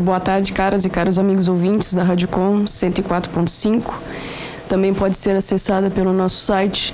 Boa tarde, caras e caros amigos ouvintes da Rádio Com 104.5. Também pode ser acessada pelo nosso site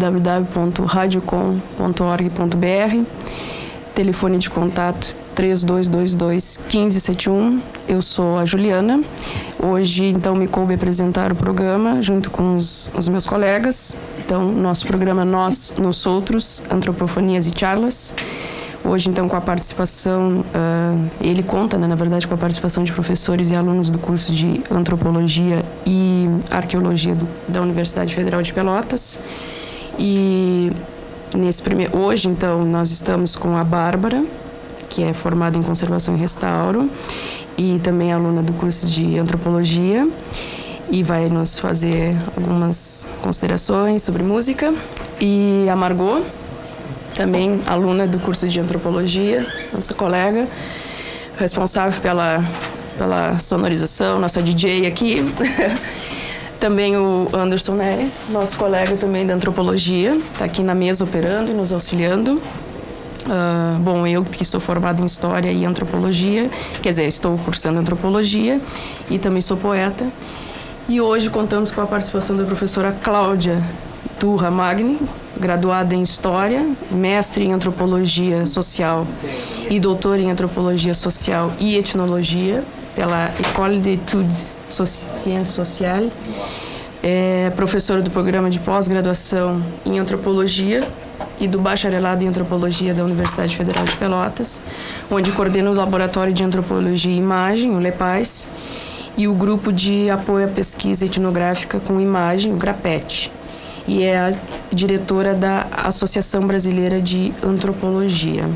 www.radiocom.org.br. Telefone de contato 3222-1571. Eu sou a Juliana. Hoje, então, me coube apresentar o programa junto com os meus colegas. Então, nosso programa Nós, Nos Outros, Antropofonias e Charlas. Hoje, então, com a participação, ele conta, né, na verdade, com a participação de professores e alunos do curso de Antropologia e Arqueologia da Universidade Federal de Pelotas. E hoje, então, nós estamos com a Bárbara, que é formada em Conservação e Restauro, e também aluna do curso de Antropologia, e vai nos fazer algumas considerações sobre música. E a Margot, também aluna do curso de Antropologia, nossa colega, responsável pela sonorização, nossa DJ aqui. Também o Anderson Neres, nosso colega também da Antropologia, está aqui na mesa operando e nos auxiliando. Bom, eu que sou formada em História e Antropologia, quer dizer, estou cursando Antropologia e também sou poeta. E hoje contamos com a participação da professora Cláudia Turra Magni, graduada em História, mestre em Antropologia Social e doutora em Antropologia Social e Etnologia pela École d'études Sciences Sociales. É professora do programa de pós-graduação em Antropologia e do bacharelado em Antropologia da Universidade Federal de Pelotas, onde coordena o Laboratório de Antropologia e Imagem, o LEPAIS, e o Grupo de Apoio à Pesquisa Etnográfica com Imagem, o GRAPET, e é a diretora da Associação Brasileira de Antropologia.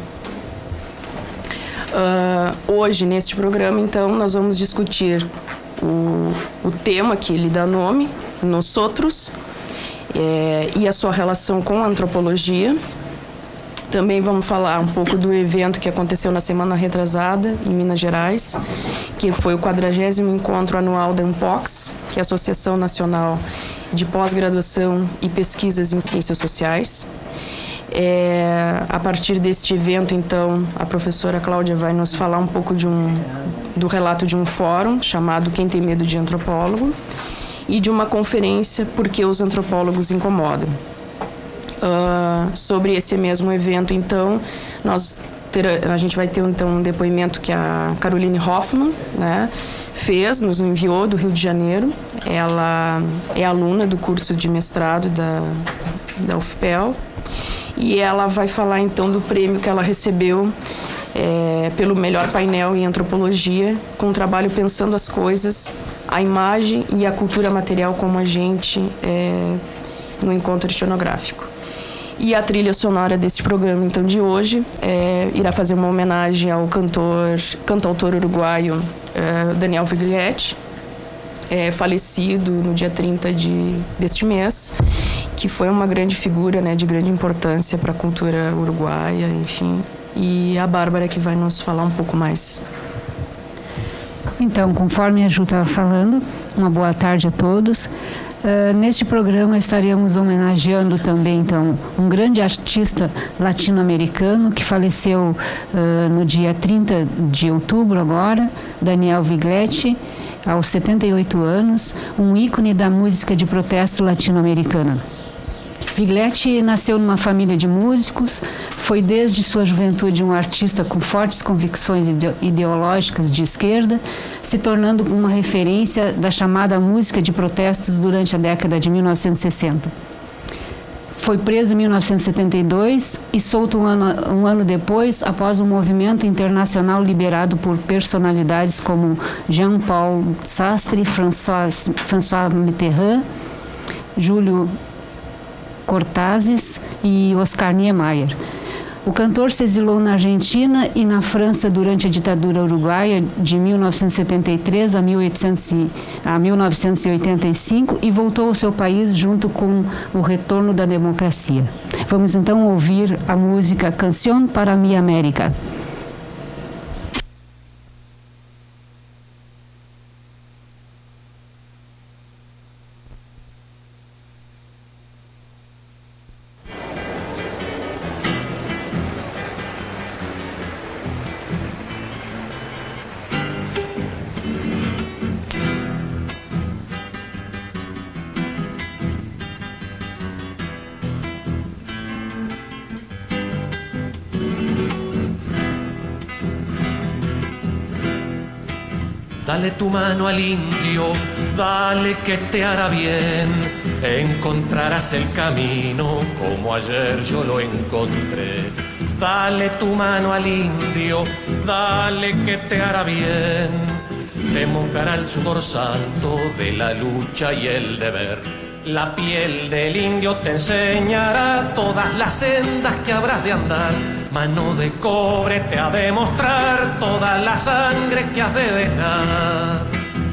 Hoje, neste programa, então, nós vamos discutir o tema que lhe dá nome, Nos Outros, e a sua relação com a antropologia. Também vamos falar um pouco do evento que aconteceu na semana retrasada, em Minas Gerais, que foi o 40º encontro anual da ANPOX, que é a Associação Nacional de Pós-Graduação e Pesquisas em Ciências Sociais. A partir deste evento, então, a professora Cláudia vai nos falar um pouco do relato de um fórum chamado Quem Tem Medo de Antropólogo e de uma conferência Por que os Antropólogos Incomodam. Sobre esse mesmo evento, então, a gente vai ter então um depoimento que a Caroline Hoffmann, né, nos enviou do Rio de Janeiro. Ela é aluna do curso de mestrado da UFPEL e ela vai falar então do prêmio que ela recebeu pelo melhor painel em antropologia, com o trabalho Pensando as Coisas, a Imagem e a Cultura Material como Agente no Encontro Etnográfico. E a trilha sonora desse programa, então, de hoje, irá fazer uma homenagem ao cantautor uruguaio Daniel Viglietti, falecido no dia 30 deste mês, que foi uma grande figura, né, de grande importância para a cultura uruguaia, enfim. E a Bárbara que vai nos falar um pouco mais. Então, conforme a Ju estava falando, uma boa tarde a todos. Neste programa estaremos homenageando também, então, um grande artista latino-americano que faleceu no dia 30 de outubro agora, Daniel Viglietti, aos 78 anos, um ícone da música de protesto latino-americana. Viglietti nasceu numa família de músicos, foi desde sua juventude um artista com fortes convicções ideológicas de esquerda, se tornando uma referência da chamada música de protestos durante a década de 1960. Foi preso em 1972 e solto um ano depois, após um movimento internacional liderado por personalidades como Jean-Paul Sartre, François Mitterrand, Júlio Cortázes e Oscar Niemeyer. O cantor se exilou na Argentina e na França durante a ditadura uruguaia de 1973 a 1985 e voltou ao seu país junto com o retorno da democracia. Vamos então ouvir a música Canción para mi América. Dale tu mano al indio, dale que te hará bien. Encontrarás el camino como ayer yo lo encontré. Dale tu mano al indio, dale que te hará bien. Te mojará el sudor santo de la lucha y el deber. La piel del indio te enseñará todas las sendas que habrás de andar. Mano de cobre te ha de mostrar toda la sangre que has de dejar.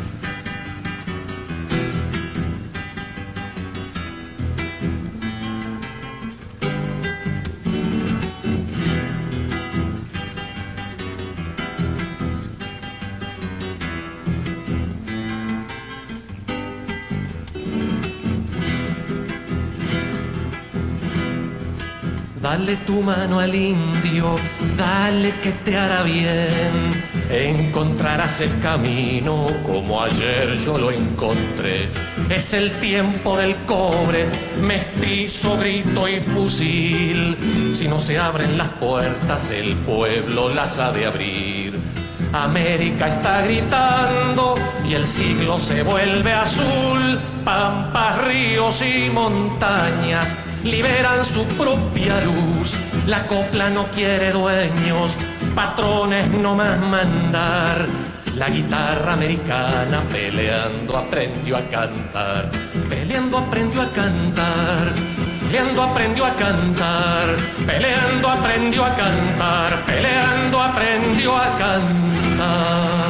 Dale tu mano al indio, dale que te hará bien. Encontrarás el camino como ayer yo lo encontré. Es el tiempo del cobre, mestizo, grito y fusil. Si no se abren las puertas, el pueblo las ha de abrir. América está gritando y el siglo se vuelve azul. Pampas, ríos y montañas liberan su propia luz. La copla no quiere dueños, patrones no más mandar. La guitarra americana peleando aprendió a cantar. Peleando aprendió a cantar. Peleando aprendió a cantar. Peleando aprendió a cantar. Peleando aprendió a cantar.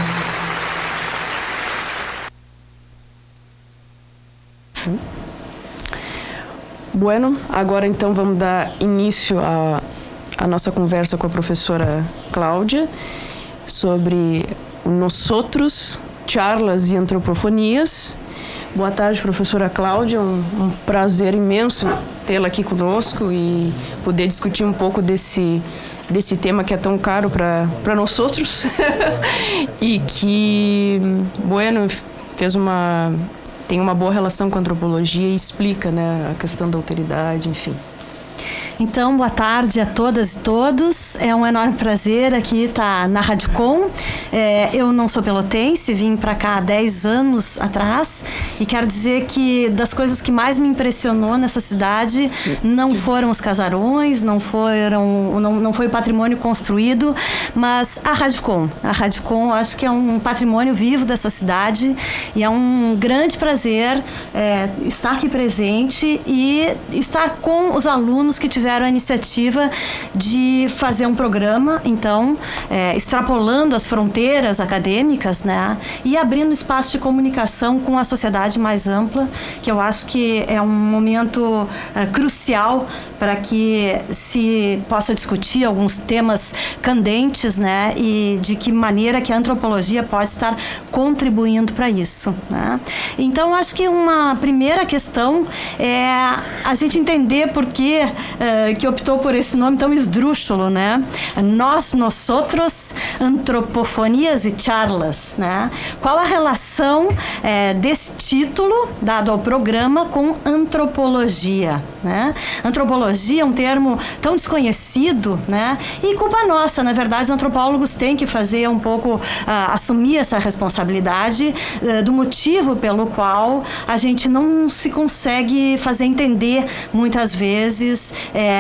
Bueno, agora então vamos dar início à nossa conversa com a professora Cláudia sobre o Nosotros, charlas e antropofonias. Boa tarde, professora Cláudia. Um prazer imenso tê-la aqui conosco e poder discutir um pouco desse tema que é tão caro para nós outros e que, bueno, tem uma boa relação com a antropologia e explica, né, a questão da alteridade, enfim. Então, boa tarde a todas e todos. É um enorme prazer aqui estar na Radicom. Eu não sou pelotense, vim para cá há 10 anos atrás e quero dizer que das coisas que mais me impressionou nessa cidade não foram os casarões, não foi o patrimônio construído, mas a Radicom. A Radicom acho que é um patrimônio vivo dessa cidade e é um grande prazer estar aqui presente e estar com os alunos que tiveram a iniciativa de fazer um programa, então, extrapolando as fronteiras acadêmicas, né, e abrindo espaço de comunicação com a sociedade mais ampla, que eu acho que é um momento crucial para que se possa discutir alguns temas candentes, né, e de que maneira que a antropologia pode estar contribuindo para isso, né. Então, acho que uma primeira questão é a gente entender por que optou por esse nome tão esdrúxulo, né? Nosotros, antropofonias e charlas, né? Qual a relação desse título dado ao programa com antropologia, né? Antropologia é um termo tão desconhecido, né? E culpa nossa, na verdade, os antropólogos têm que fazer um pouco, assumir essa responsabilidade do motivo pelo qual a gente não se consegue fazer entender muitas vezes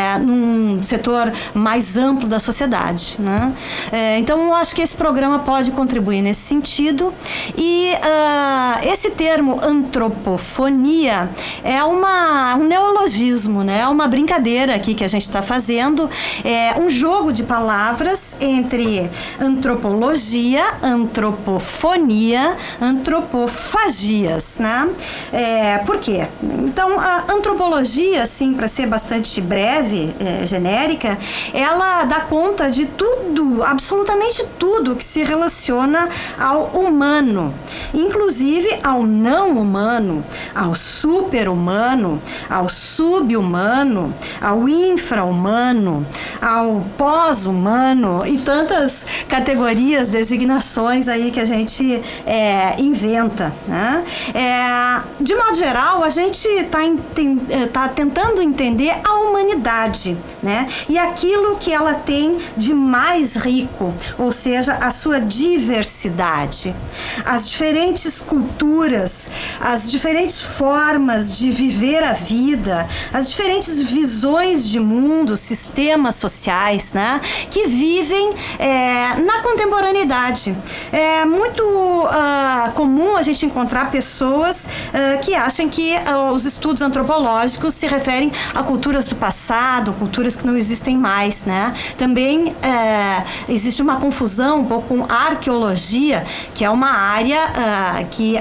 num setor mais amplo da sociedade, né? Então, eu acho que esse programa pode contribuir nesse sentido. E esse termo antropofonia é um neologismo, né? É uma brincadeira aqui que a gente está fazendo. É um jogo de palavras entre antropologia, antropofonia, antropofagias, né? Por quê? Então, a antropologia, assim, para ser bastante breve, genérica, ela dá conta de tudo, absolutamente tudo que se relaciona ao humano, inclusive ao não humano, ao super-humano, ao sub-humano, pré-humano, ao infra-humano, ao pós-humano e tantas categorias, designações aí que a gente inventa, né? De modo geral, a gente está tentando entender a humanidade, né? E aquilo que ela tem de mais rico, ou seja, a sua diversidade, as diferentes culturas, as diferentes formas de viver a vida, as diferentes visões de mundo, sistemas sociais, né, que vivem na contemporaneidade. É muito comum a gente encontrar pessoas que acham que os estudos antropológicos se referem a culturas do passado, culturas que não existem mais, né? Também existe uma confusão um pouco com a arqueologia, que é uma área que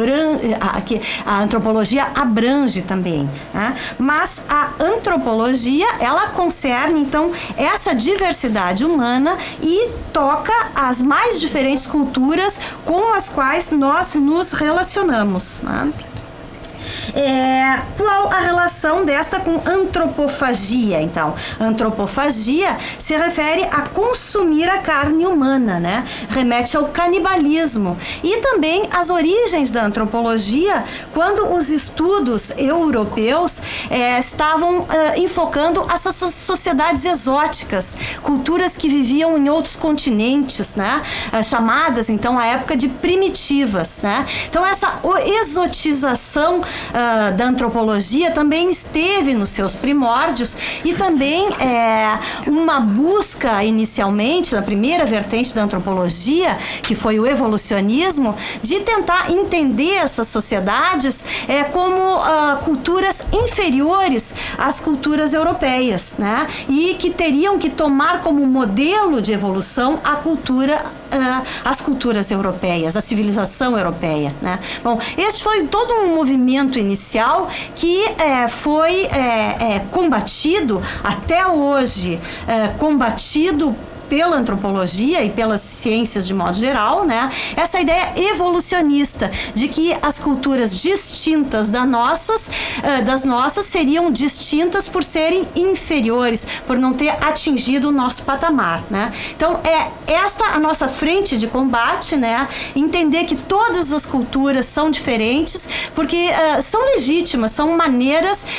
a antropologia abrange também, né? Mas a antropologia, ela concerne, então, essa diversidade humana e toca as mais diferentes culturas com as quais nós nos relacionamos, né? Qual a relação dessa com antropofagia? Então, antropofagia se refere a consumir a carne humana, né? Remete ao canibalismo e também às origens da antropologia, quando os estudos europeus estavam enfocando essas sociedades exóticas, culturas que viviam em outros continentes, né? Chamadas, então, à época de primitivas, né? Então, essa exotização da antropologia também esteve nos seus primórdios e também uma busca inicialmente, na primeira vertente da antropologia, que foi o evolucionismo, de tentar entender essas sociedades como culturas inferiores às culturas europeias, né? E que teriam que tomar como modelo de evolução as culturas europeias, a civilização europeia, né? Bom, esse foi todo um movimento inicial que foi combatido até hoje, combatido pela antropologia e pelas ciências de modo geral, né? Essa ideia evolucionista de que as culturas distintas das nossas seriam distintas por serem inferiores, por não ter atingido o nosso patamar, né? Então, esta a nossa frente de combate, né? Entender que todas as culturas são diferentes, porque são legítimas, são maneiras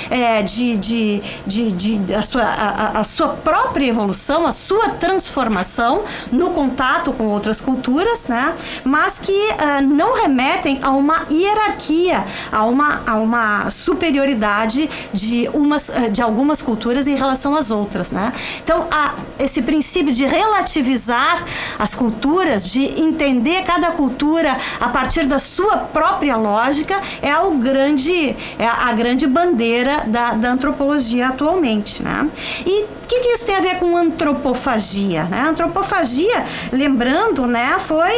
a sua própria evolução, a sua transformação no contato com outras culturas, né? Mas que não remetem a uma hierarquia, a uma superioridade de algumas culturas em relação às outras, né? Então, esse princípio de relativizar as culturas, de entender cada cultura a partir da sua própria lógica, é a grande bandeira da antropologia atualmente, né? E o que isso tem a ver com antropofagia, né? A antropofagia, lembrando, né, foi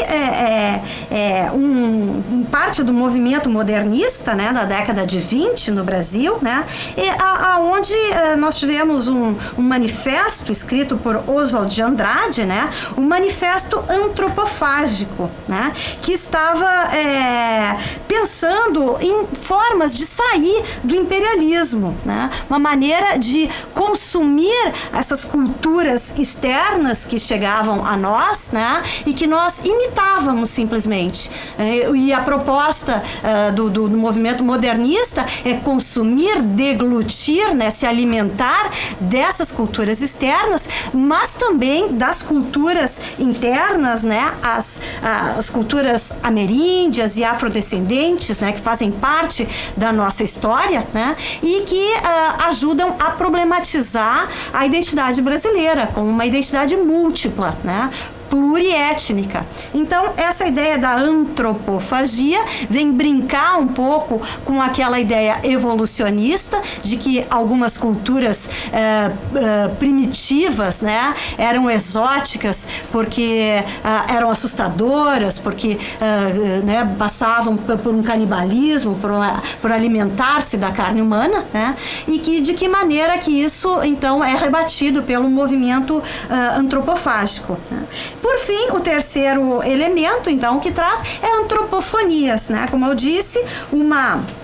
parte do movimento modernista, né, da década de 20 no Brasil, né, onde nós tivemos um manifesto escrito por Oswald de Andrade, né, um manifesto antropofágico, né, que estava pensando em formas de sair do imperialismo, né, uma maneira de consumir essas culturas externas que chegavam a nós, né, e que nós imitávamos simplesmente. E a proposta do movimento modernista é consumir, deglutir, né, se alimentar dessas culturas externas, mas também das culturas internas, né, as culturas ameríndias e afrodescendentes, né, que fazem parte da nossa história, né, e que ajudam a problematizar a identidade brasileira como uma identidade múltipla, né, pluriétnica. Então, essa ideia da antropofagia vem brincar um pouco com aquela ideia evolucionista de que algumas culturas primitivas, né, eram exóticas porque eram assustadoras, porque né, passavam por um canibalismo, por alimentar-se da carne humana, né, e de que maneira que isso, então, é rebatido pelo movimento antropofágico, né. Por fim, o terceiro elemento, então, que traz é antropofonias, né? Como eu disse, uma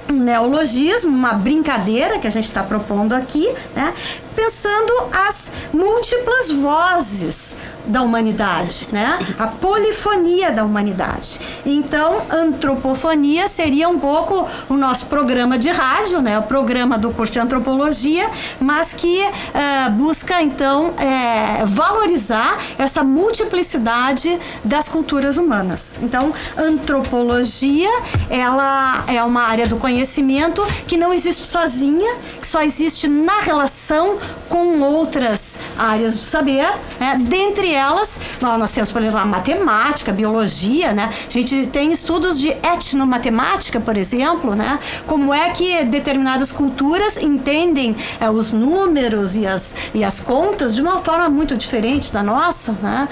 um neologismo, uma brincadeira que a gente está propondo aqui, né? Pensando as múltiplas vozes da humanidade, né? A polifonia da humanidade. Então, antropofonia seria um pouco o nosso programa de rádio, né? O programa do curso de antropologia, mas que busca, então, valorizar essa multiplicidade das culturas humanas. Então, antropologia, ela é uma área do conhecimento que não existe sozinha, que só existe na relação com outras áreas do saber, né? Dentre elas, nós temos, por exemplo, a matemática, a biologia, né? A gente tem estudos de etnomatemática, por exemplo, né? Como é que determinadas culturas entendem os números e as contas de uma forma muito diferente da nossa, né?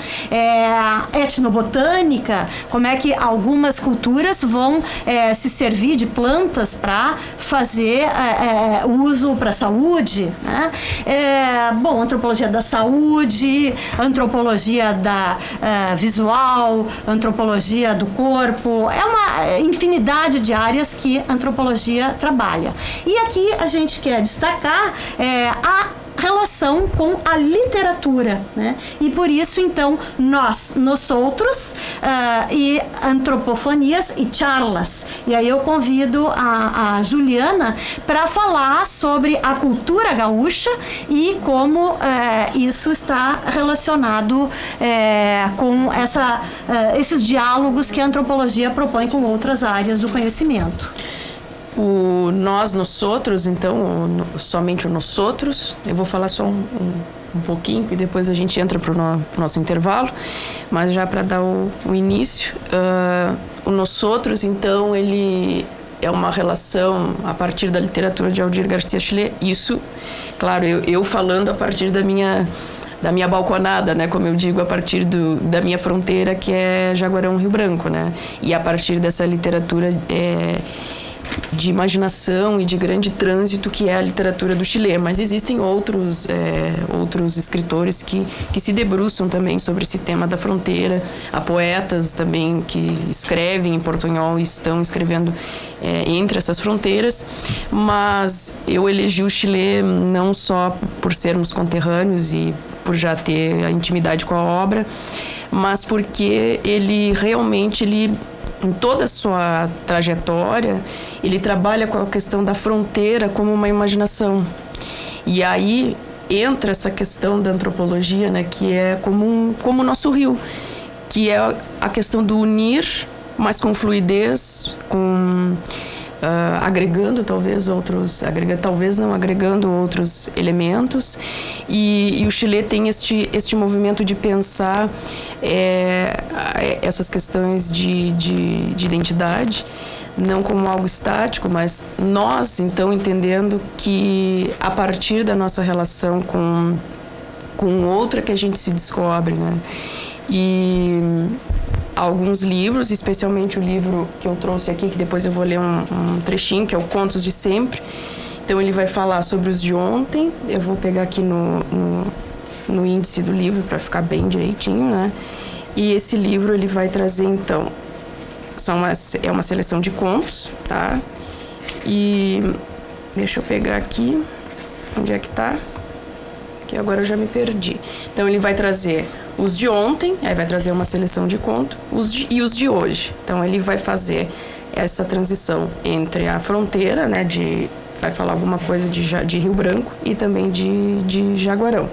Etnobotânica, como é que algumas culturas vão se servir de plantas para fazer uso para a saúde, né? Bom, antropologia da saúde, antropologia da visual, antropologia do corpo, é uma infinidade de áreas que a antropologia trabalha. E aqui a gente quer destacar a relação com a literatura, né? E por isso, então, nós outros e antropofonias e charlas. E aí eu convido a Juliana para falar sobre a cultura gaúcha e como isso está relacionado com esses diálogos que a antropologia propõe com outras áreas do conhecimento. O nós outros, então, somente o nós outros. Eu vou falar só um pouquinho, e depois a gente entra para o nosso intervalo, mas já para dar o início. O nós outros, então, ele é uma relação a partir da literatura de Aldir Garcia Chile. Isso, claro, eu falando a partir da minha balconada, né, como eu digo, a partir da minha fronteira, que é Jaguarão, Rio Branco, né, e a partir dessa literatura de imaginação e de grande trânsito que é a literatura do Chile, mas existem outros escritores que se debruçam também sobre esse tema da fronteira. Há poetas também que escrevem em portunhol e estão escrevendo entre essas fronteiras, mas eu elegi o Chile não só por sermos conterrâneos e por já ter a intimidade com a obra, mas porque ele realmente, em toda a sua trajetória, ele trabalha com a questão da fronteira como uma imaginação. E aí entra essa questão da antropologia, né, que é como o nosso rio, que é a questão do unir, mas com fluidez, agregando agregando outros elementos. E o Chile tem este movimento de pensar essas questões de identidade, não como algo estático, mas nós, então, entendendo que a partir da nossa relação com outra que a gente se descobre, né? E alguns livros, especialmente o livro que eu trouxe aqui, que depois eu vou ler um trechinho, que é o Contos de Sempre. Então ele vai falar sobre os de ontem. Eu vou pegar aqui no índice do livro para ficar bem direitinho, né? E esse livro ele vai trazer, então, é uma seleção de contos, tá? E deixa eu pegar aqui, onde é que tá? Que agora eu já me perdi. Então ele vai trazer os de ontem, aí vai trazer uma seleção de contos, e os de hoje. Então ele vai fazer essa transição entre a fronteira, né, vai falar alguma coisa de Rio Branco e também de Jaguarão.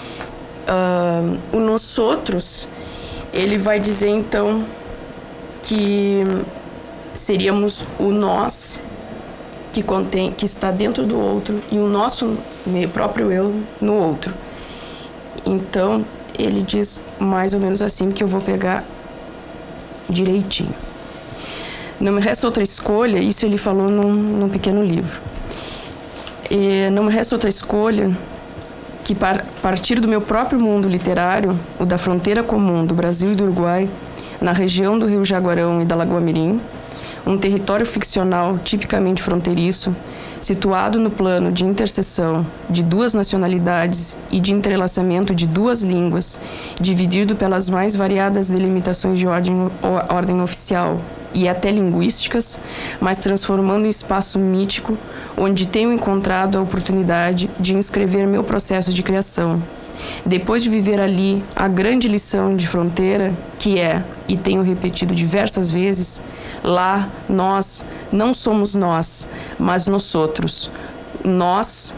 O Nós Outros, ele vai dizer então que seríamos o nós que está dentro do outro e o nosso próprio eu no outro. Então ele diz mais ou menos assim, que eu vou pegar direitinho. Não me resta outra escolha, isso ele falou num pequeno livro. Não me resta outra escolha que partir do meu próprio mundo literário, o da fronteira comum do Brasil e do Uruguai, na região do Rio Jaguarão e da Lagoa Mirim, um território ficcional tipicamente fronteiriço, situado no plano de interseção de duas nacionalidades e de entrelaçamento de duas línguas, dividido pelas mais variadas delimitações de ordem oficial e até linguísticas, mas transformando em espaço mítico, onde tenho encontrado a oportunidade de inscrever meu processo de criação. Depois de viver ali a grande lição de fronteira, que é, e tenho repetido diversas vezes, lá nós não somos nós, mas nós outros. Nós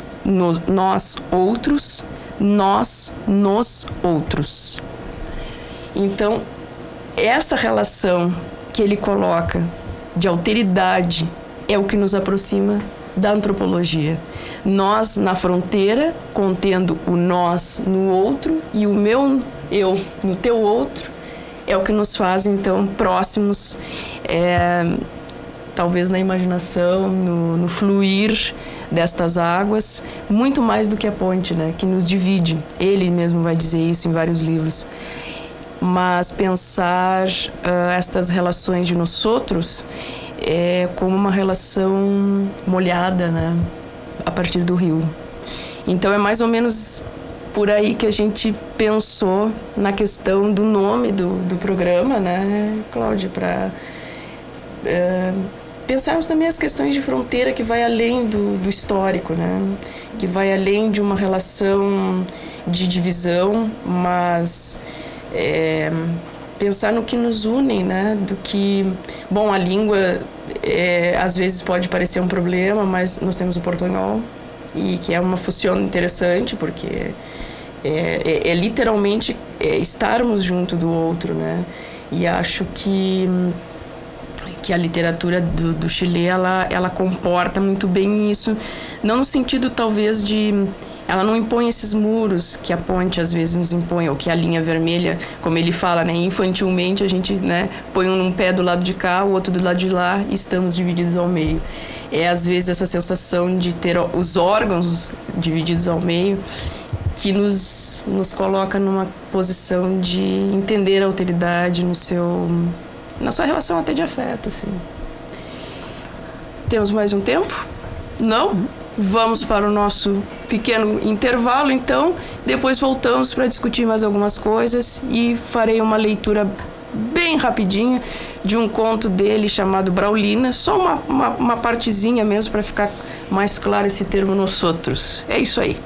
outros, nós nos outros. Então, essa relação que ele coloca de alteridade é o que nos aproxima da antropologia. Nós na fronteira, contendo o nós no outro e o meu eu no teu outro, é o que nos faz, então, próximos, talvez na imaginação, no fluir destas águas, muito mais do que a ponte, né, que nos divide. Ele mesmo vai dizer isso em vários livros. Mas pensar estas relações de nós outros como uma relação molhada, né, a partir do rio. Então é mais ou menos por aí que a gente pensou na questão do nome do programa, né, Cláudia, para pensarmos também as questões de fronteira que vai além do histórico, né, que vai além de uma relação de divisão, mas pensar no que nos une, né? Do que, bom, a língua às vezes pode parecer um problema, mas nós temos o portunhol, e que é uma função interessante, porque é literalmente estarmos junto do outro, né? E acho que a literatura do Chile, ela comporta muito bem isso, não no sentido talvez de... Ela não impõe esses muros que a ponte às vezes nos impõe, ou que a linha vermelha, como ele fala, né, infantilmente a gente, né, põe um pé do lado de cá, o outro do lado de lá, e estamos divididos ao meio. Às vezes essa sensação de ter os órgãos divididos ao meio que nos coloca numa posição de entender a alteridade na sua relação até de afeto, assim. Temos mais um tempo? Não? Vamos para o nosso pequeno intervalo, então. Depois voltamos para discutir mais algumas coisas e farei uma leitura bem rapidinha de um conto dele chamado Braulina, só uma partezinha mesmo para ficar mais claro esse termo nosotros. É isso aí.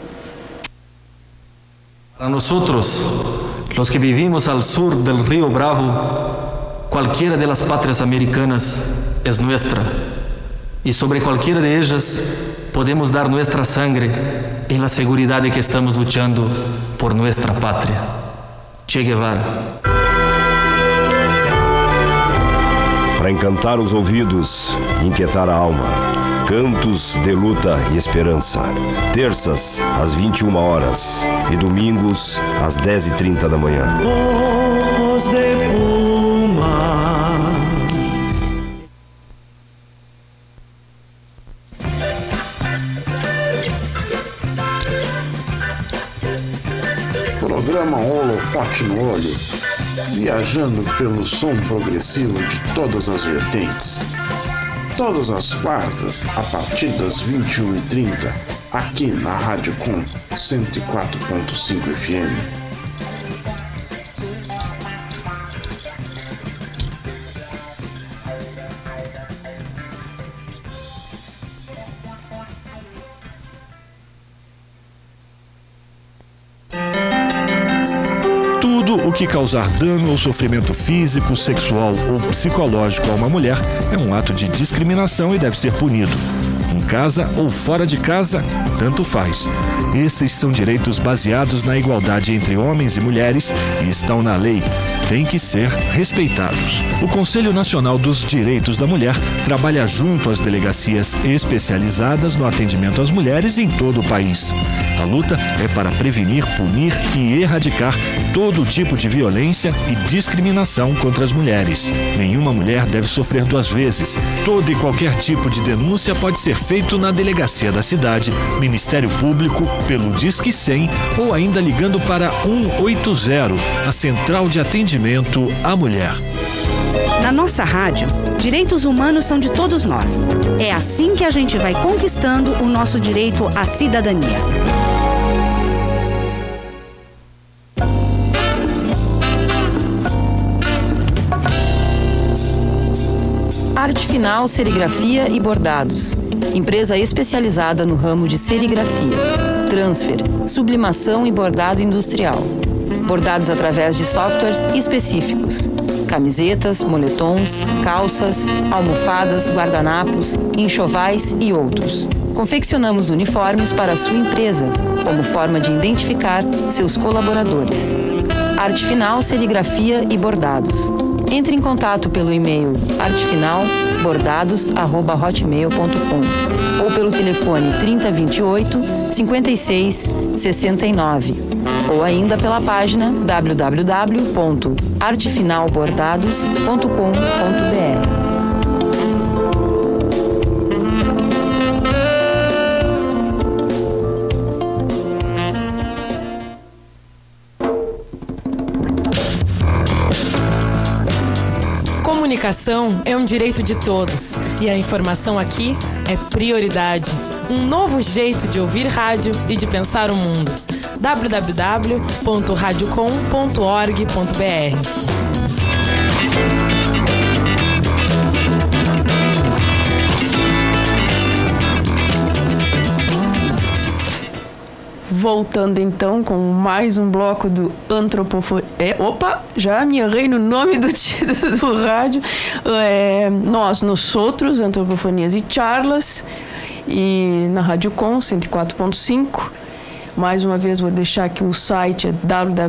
Para nosotros, los que vivimos al sur del río Bravo, cualquiera de las patrias americanas es nuestra, y sobre cualquiera de ellas podemos dar nuestra sangre en la seguridad de que estamos luchando por nuestra patria. Che Guevara. Para encantar os ouvidos e inquietar a alma, cantos de luta e esperança. Terças, às 21 horas e domingos, às 10h30 da manhã. Ojos de puma. Programa Holofote no Olho, viajando pelo som progressivo de todas as vertentes. Todas as quartas, a partir das 21h30, aqui na Rádio Com 104.5 FM. O que causar dano ou sofrimento físico, sexual ou psicológico a uma mulher é um ato de discriminação e deve ser punido. Em casa ou fora de casa, tanto faz. Esses são direitos baseados na igualdade entre homens e mulheres e estão na lei. Têm que ser respeitados. O Conselho Nacional dos Direitos da Mulher trabalha junto às delegacias especializadas no atendimento às mulheres em todo o país. A luta é para prevenir, punir e erradicar todo tipo de violência e discriminação contra as mulheres. Nenhuma mulher deve sofrer duas vezes. Todo e qualquer tipo de denúncia pode ser feito na delegacia da cidade, Ministério Público, pelo Disque 100 ou ainda ligando para 180, a Central de Atendimento à Mulher. Na nossa rádio, direitos humanos são de todos nós. É assim que a gente vai conquistando o nosso direito à cidadania. Arte Final Serigrafia e Bordados. Empresa especializada no ramo de serigrafia, transfer, sublimação e bordado industrial. Bordados através de softwares específicos. Camisetas, moletons, calças, almofadas, guardanapos, enxovais e outros. Confeccionamos uniformes para a sua empresa, como forma de identificar seus colaboradores. Arte Final Serigrafia e Bordados. Entre em contato pelo e-mail artefinalbordados@hotmail.com ou pelo telefone 3028 56 69 ou ainda pela página www.artefinalbordados.com.br. Comunicação é um direito de todos e a informação aqui é prioridade. Um novo jeito de ouvir rádio e de pensar o mundo. www.radiocom.org.br. Voltando então com mais um bloco do Antropofonia. Já me errei no nome do título do rádio. Nós outros, Antropofonias e Charlas, e na Rádio Com 104.5. Mais uma vez vou deixar aqui o site, é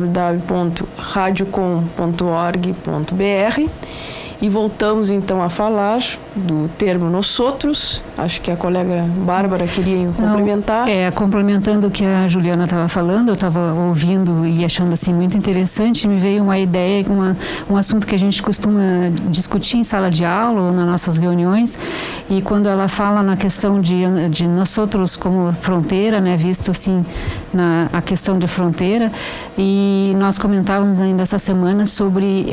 www.radiocom.org.br. E voltamos então a falar do termo nosotros. Acho que a colega Bárbara queria complementar. Complementando o que a Juliana estava falando, eu estava ouvindo e achando assim muito interessante, me veio uma ideia, um assunto que a gente costuma discutir em sala de aula ou nas nossas reuniões, e quando ela fala na questão de nosotros como fronteira, né, visto assim a questão de fronteira, e nós comentávamos ainda essa semana sobre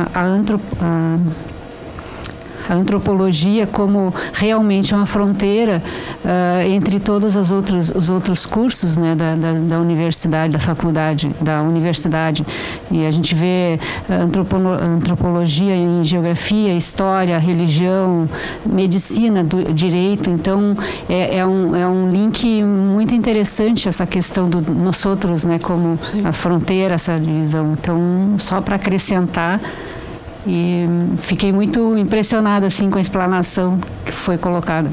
a antropologia como realmente uma fronteira entre todos os outros cursos, né, da universidade, da faculdade, da universidade. E a gente vê antropologia em geografia, história, religião, medicina, direito. Então, é um link muito interessante essa questão do nosotros, né, como a fronteira, essa divisão. Então, só para acrescentar. E fiquei muito impressionada assim com a explanação que foi colocada.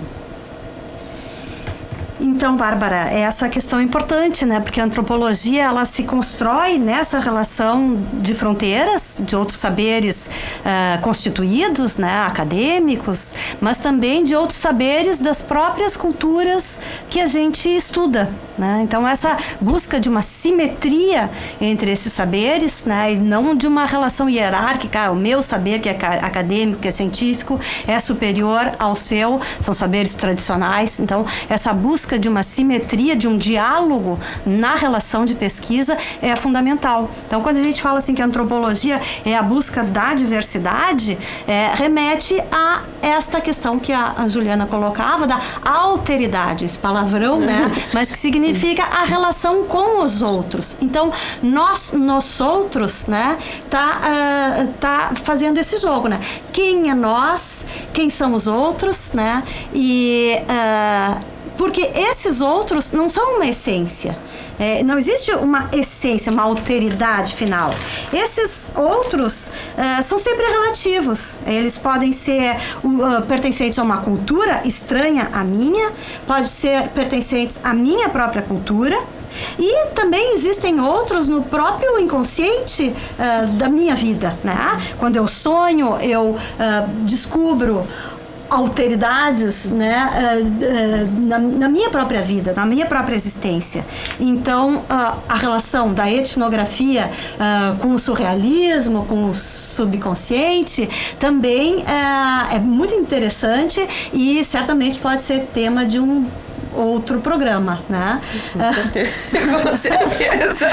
Então, Bárbara, essa questão é importante, né? Porque a antropologia, ela se constrói nessa relação de fronteiras, de outros saberes constituídos, né? Acadêmicos, mas também de outros saberes das próprias culturas que a gente estuda, né? Então, essa busca de uma simetria entre esses saberes, né? E não de uma relação hierárquica, o meu saber, que é acadêmico, que é científico, é superior ao seu, são saberes tradicionais. Então, essa busca de uma simetria, de um diálogo na relação de pesquisa é fundamental. Então, quando a gente fala assim que a antropologia é a busca da diversidade, remete a esta questão que a Juliana colocava da alteridade, esse palavrão, né? Mas que significa a relação com os outros. Então, nós outros, né? Tá fazendo esse jogo, né? Quem é nós? Quem são os outros, né? E porque esses outros não são uma essência. Não existe uma essência, uma alteridade final. Esses outros são sempre relativos. Eles podem ser pertencentes a uma cultura estranha à minha, pode ser pertencentes à minha própria cultura. E também existem outros no próprio inconsciente da minha vida, né? Quando eu sonho, eu descubro alteridades, né, na minha própria vida, na minha própria existência. Então, a relação da etnografia com o surrealismo, com o subconsciente, também é muito interessante e certamente pode ser tema de um outro programa, né? Com certeza.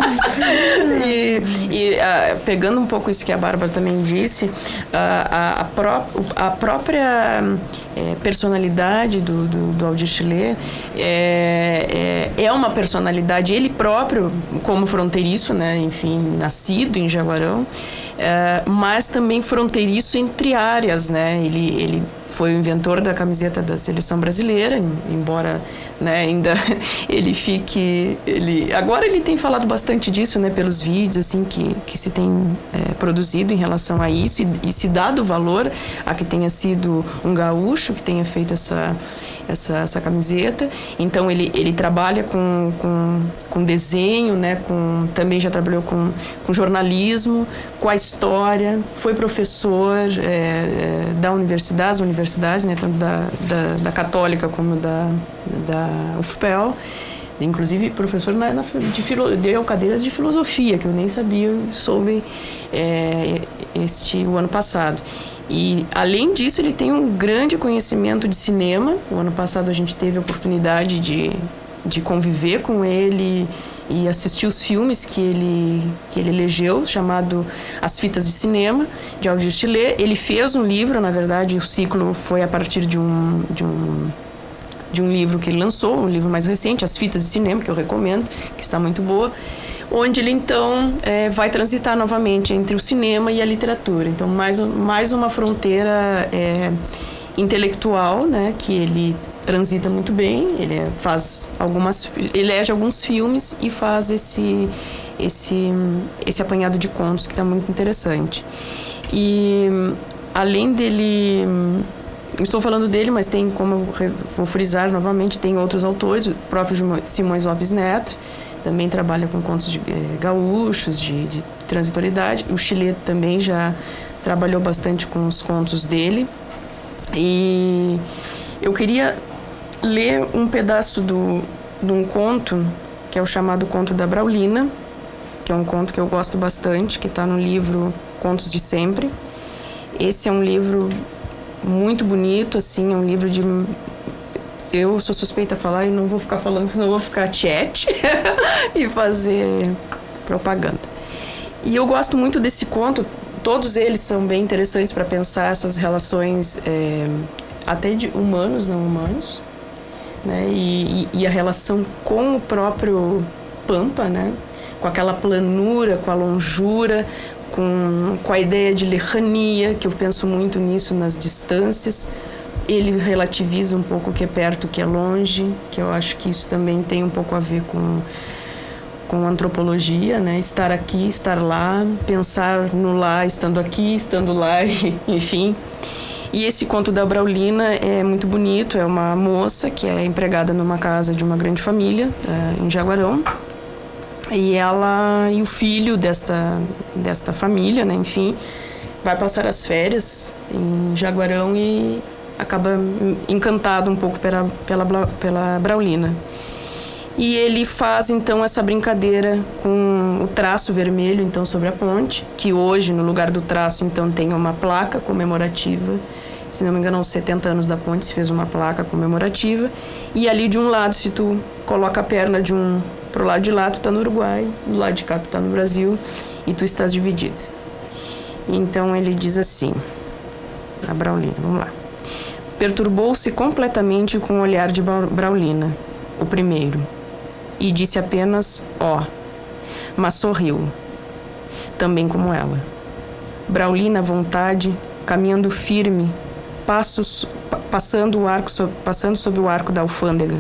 E pegando um pouco isso que a Bárbara também disse, a própria personalidade do Aldir Chile é uma personalidade, ele próprio como fronteiriço, né, enfim, nascido em Jaguarão, mas também fronteiriço entre áreas, né? Ele foi o inventor da camiseta da seleção brasileira, embora, né, ainda agora ele tem falado bastante disso, né, pelos vídeos assim que se tem produzido em relação a isso e se dado valor a que tenha sido um gaúcho que tenha feito essa camiseta. Então ele trabalha com desenho, né, também já trabalhou com jornalismo, com a história, foi professor das universidades, né, tanto da Católica como da UFPEL, inclusive professor deu cadeiras de filosofia, que eu nem sabia, soube o ano passado. E, além disso, ele tem um grande conhecimento de cinema. O ano passado a gente teve a oportunidade de conviver com ele e assistir os filmes que ele elegeu, chamado As Fitas de Cinema, de Aldir Chile. Ele fez um livro, na verdade, o ciclo foi a partir de um livro que ele lançou, um livro mais recente, As Fitas de Cinema, que eu recomendo, que está muito boa, onde ele, então, vai transitar novamente entre o cinema e a literatura. Então, mais uma fronteira intelectual, né, que ele transita muito bem. Ele elege alguns filmes e faz esse apanhado de contos, que está muito interessante. E, além dele... Estou falando dele, mas tem, como eu vou frisar novamente, tem outros autores, o próprio Simões Lopes Neto, também trabalha com contos gaúchos, de transitoriedade. O Chile também já trabalhou bastante com os contos dele. E eu queria ler um pedaço de um conto, que é o chamado Conto da Braulina, que é um conto que eu gosto bastante, que está no livro Contos de Sempre. Esse é um livro muito bonito, assim, é um livro de... Eu sou suspeita a falar e não vou ficar falando, senão eu vou ficar tiete e fazer propaganda. E eu gosto muito desse conto, todos eles são bem interessantes para pensar essas relações até de humanos, não humanos, né? E a relação com o próprio Pampa, né? Com aquela planura, com a longura, com a ideia de lerrania, que eu penso muito nisso nas distâncias. Ele relativiza um pouco o que é perto, o que é longe, que eu acho que isso também tem um pouco a ver com antropologia, né? Estar aqui, estar lá, pensar no lá, estando aqui, estando lá, enfim. E esse conto da Braulina é muito bonito, é uma moça que é empregada numa casa de uma grande família, em Jaguarão. E ela e o filho desta família, né, enfim, vai passar as férias em Jaguarão e acaba encantado um pouco pela Braulina. E ele faz, então, essa brincadeira com o traço vermelho, então, sobre a ponte, que hoje, no lugar do traço, então, tem uma placa comemorativa. Se não me engano, aos 70 anos da ponte se fez uma placa comemorativa. E ali, de um lado, se tu coloca a perna pro lado de lá, tu tá no Uruguai, do lado de cá, tu tá no Brasil, e tu estás dividido. Então, ele diz assim, a Braulina, vamos lá. Perturbou-se completamente com o olhar de Braulina, o primeiro, e disse apenas, ó, mas sorriu, também como ela. Braulina à vontade, caminhando firme, passando sob o arco da alfândega.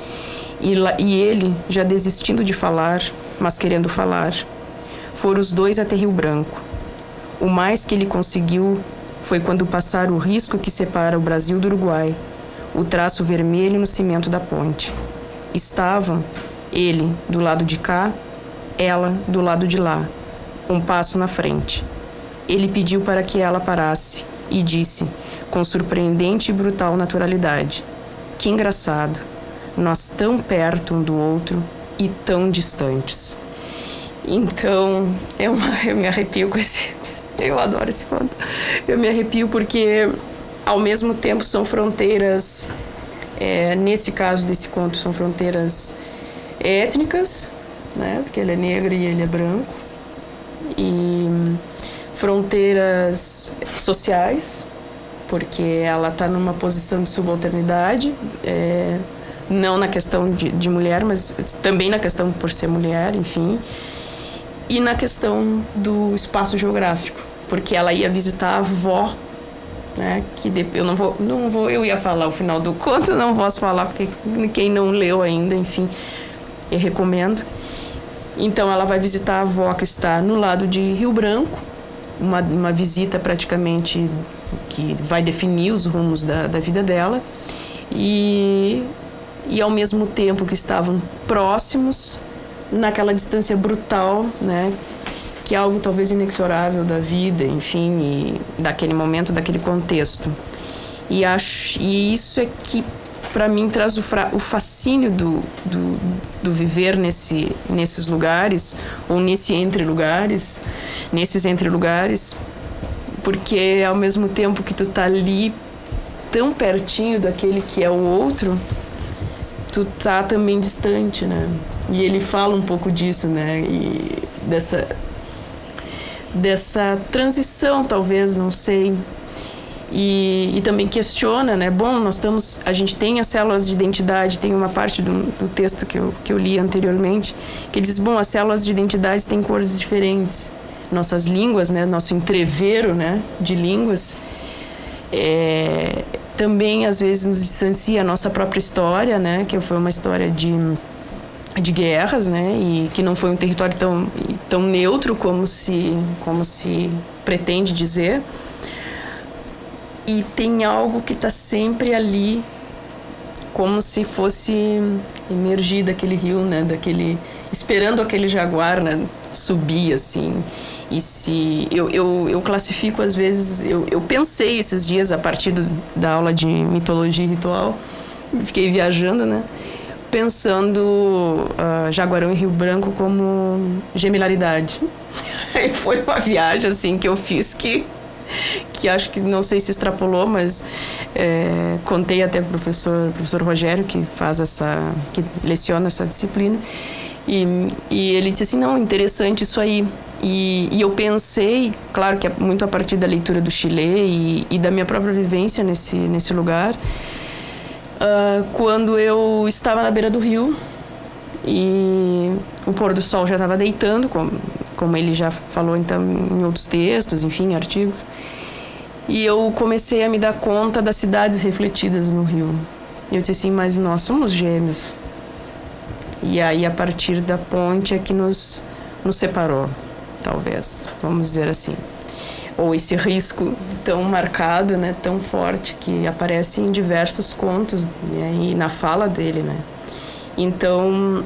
E ele, já desistindo de falar, mas querendo falar, foram os dois até Rio Branco. O mais que ele conseguiu foi quando passaram o risco que separa o Brasil do Uruguai, o traço vermelho no cimento da ponte. Estavam, ele do lado de cá, ela do lado de lá, um passo na frente. Ele pediu para que ela parasse e disse, com surpreendente e brutal naturalidade, que engraçado, nós tão perto um do outro e tão distantes. Então, eu me arrepio com esse... Eu adoro esse conto. Eu me arrepio porque, ao mesmo tempo, são fronteiras... nesse caso desse conto, são fronteiras étnicas, né? Porque ele é negro e ele é branco. E fronteiras sociais, porque ela está numa posição de subalternidade, não na questão de mulher, mas também na questão por ser mulher, enfim, e na questão do espaço geográfico, porque ela ia visitar a avó, né, que eu não vou, eu ia falar o final do conto, não posso falar porque quem não leu ainda, enfim, eu recomendo. Então ela vai visitar a avó que está no lado de Rio Branco, uma visita praticamente que vai definir os rumos da vida dela, e ao mesmo tempo que estavam próximos, naquela distância brutal, né, que é algo talvez inexorável da vida, enfim, e daquele momento, daquele contexto. E isso é que, para mim, traz o fascínio do viver nesses lugares, ou nesses entre lugares, porque ao mesmo tempo que tu tá ali tão pertinho daquele que é o outro, tu tá também distante, né? E ele fala um pouco disso, né? E dessa transição, talvez, não sei. E também questiona, né? Bom, a gente tem as células de identidade, tem uma parte do texto que eu li anteriormente, que diz, bom, as células de identidade têm cores diferentes. Nossas línguas, né? Nosso entrevero, né? De línguas, também às vezes nos distancia a nossa própria história, né? Que foi uma história de guerras, né? E que não foi um território tão neutro como se pretende dizer. E tem algo que está sempre ali, como se fosse emergir daquele rio, né? Esperando aquele jaguar, né? Subir, assim. E se eu classifico, às vezes, eu pensei esses dias, a partir da aula de mitologia e ritual, fiquei viajando, né? Pensando Jaguarão e Rio Branco como gemilaridade. Aí foi uma viagem, assim, que eu fiz que acho que, não sei se extrapolou, mas contei até pro professor Rogério, que leciona essa disciplina, e ele disse assim, não, interessante isso aí. E eu pensei, claro que é muito a partir da leitura do Chile e da minha própria vivência nesse lugar, quando eu estava na beira do rio e o pôr do sol já estava deitando, como ele já falou então em outros textos, enfim, artigos, e eu comecei a me dar conta das cidades refletidas no rio. E eu disse assim, mas nós somos gêmeos. E aí, a partir da ponte é que nos separou, talvez, vamos dizer assim. Ou esse risco tão marcado, né, tão forte, que aparece em diversos contos, né, e na fala dele, né. Então,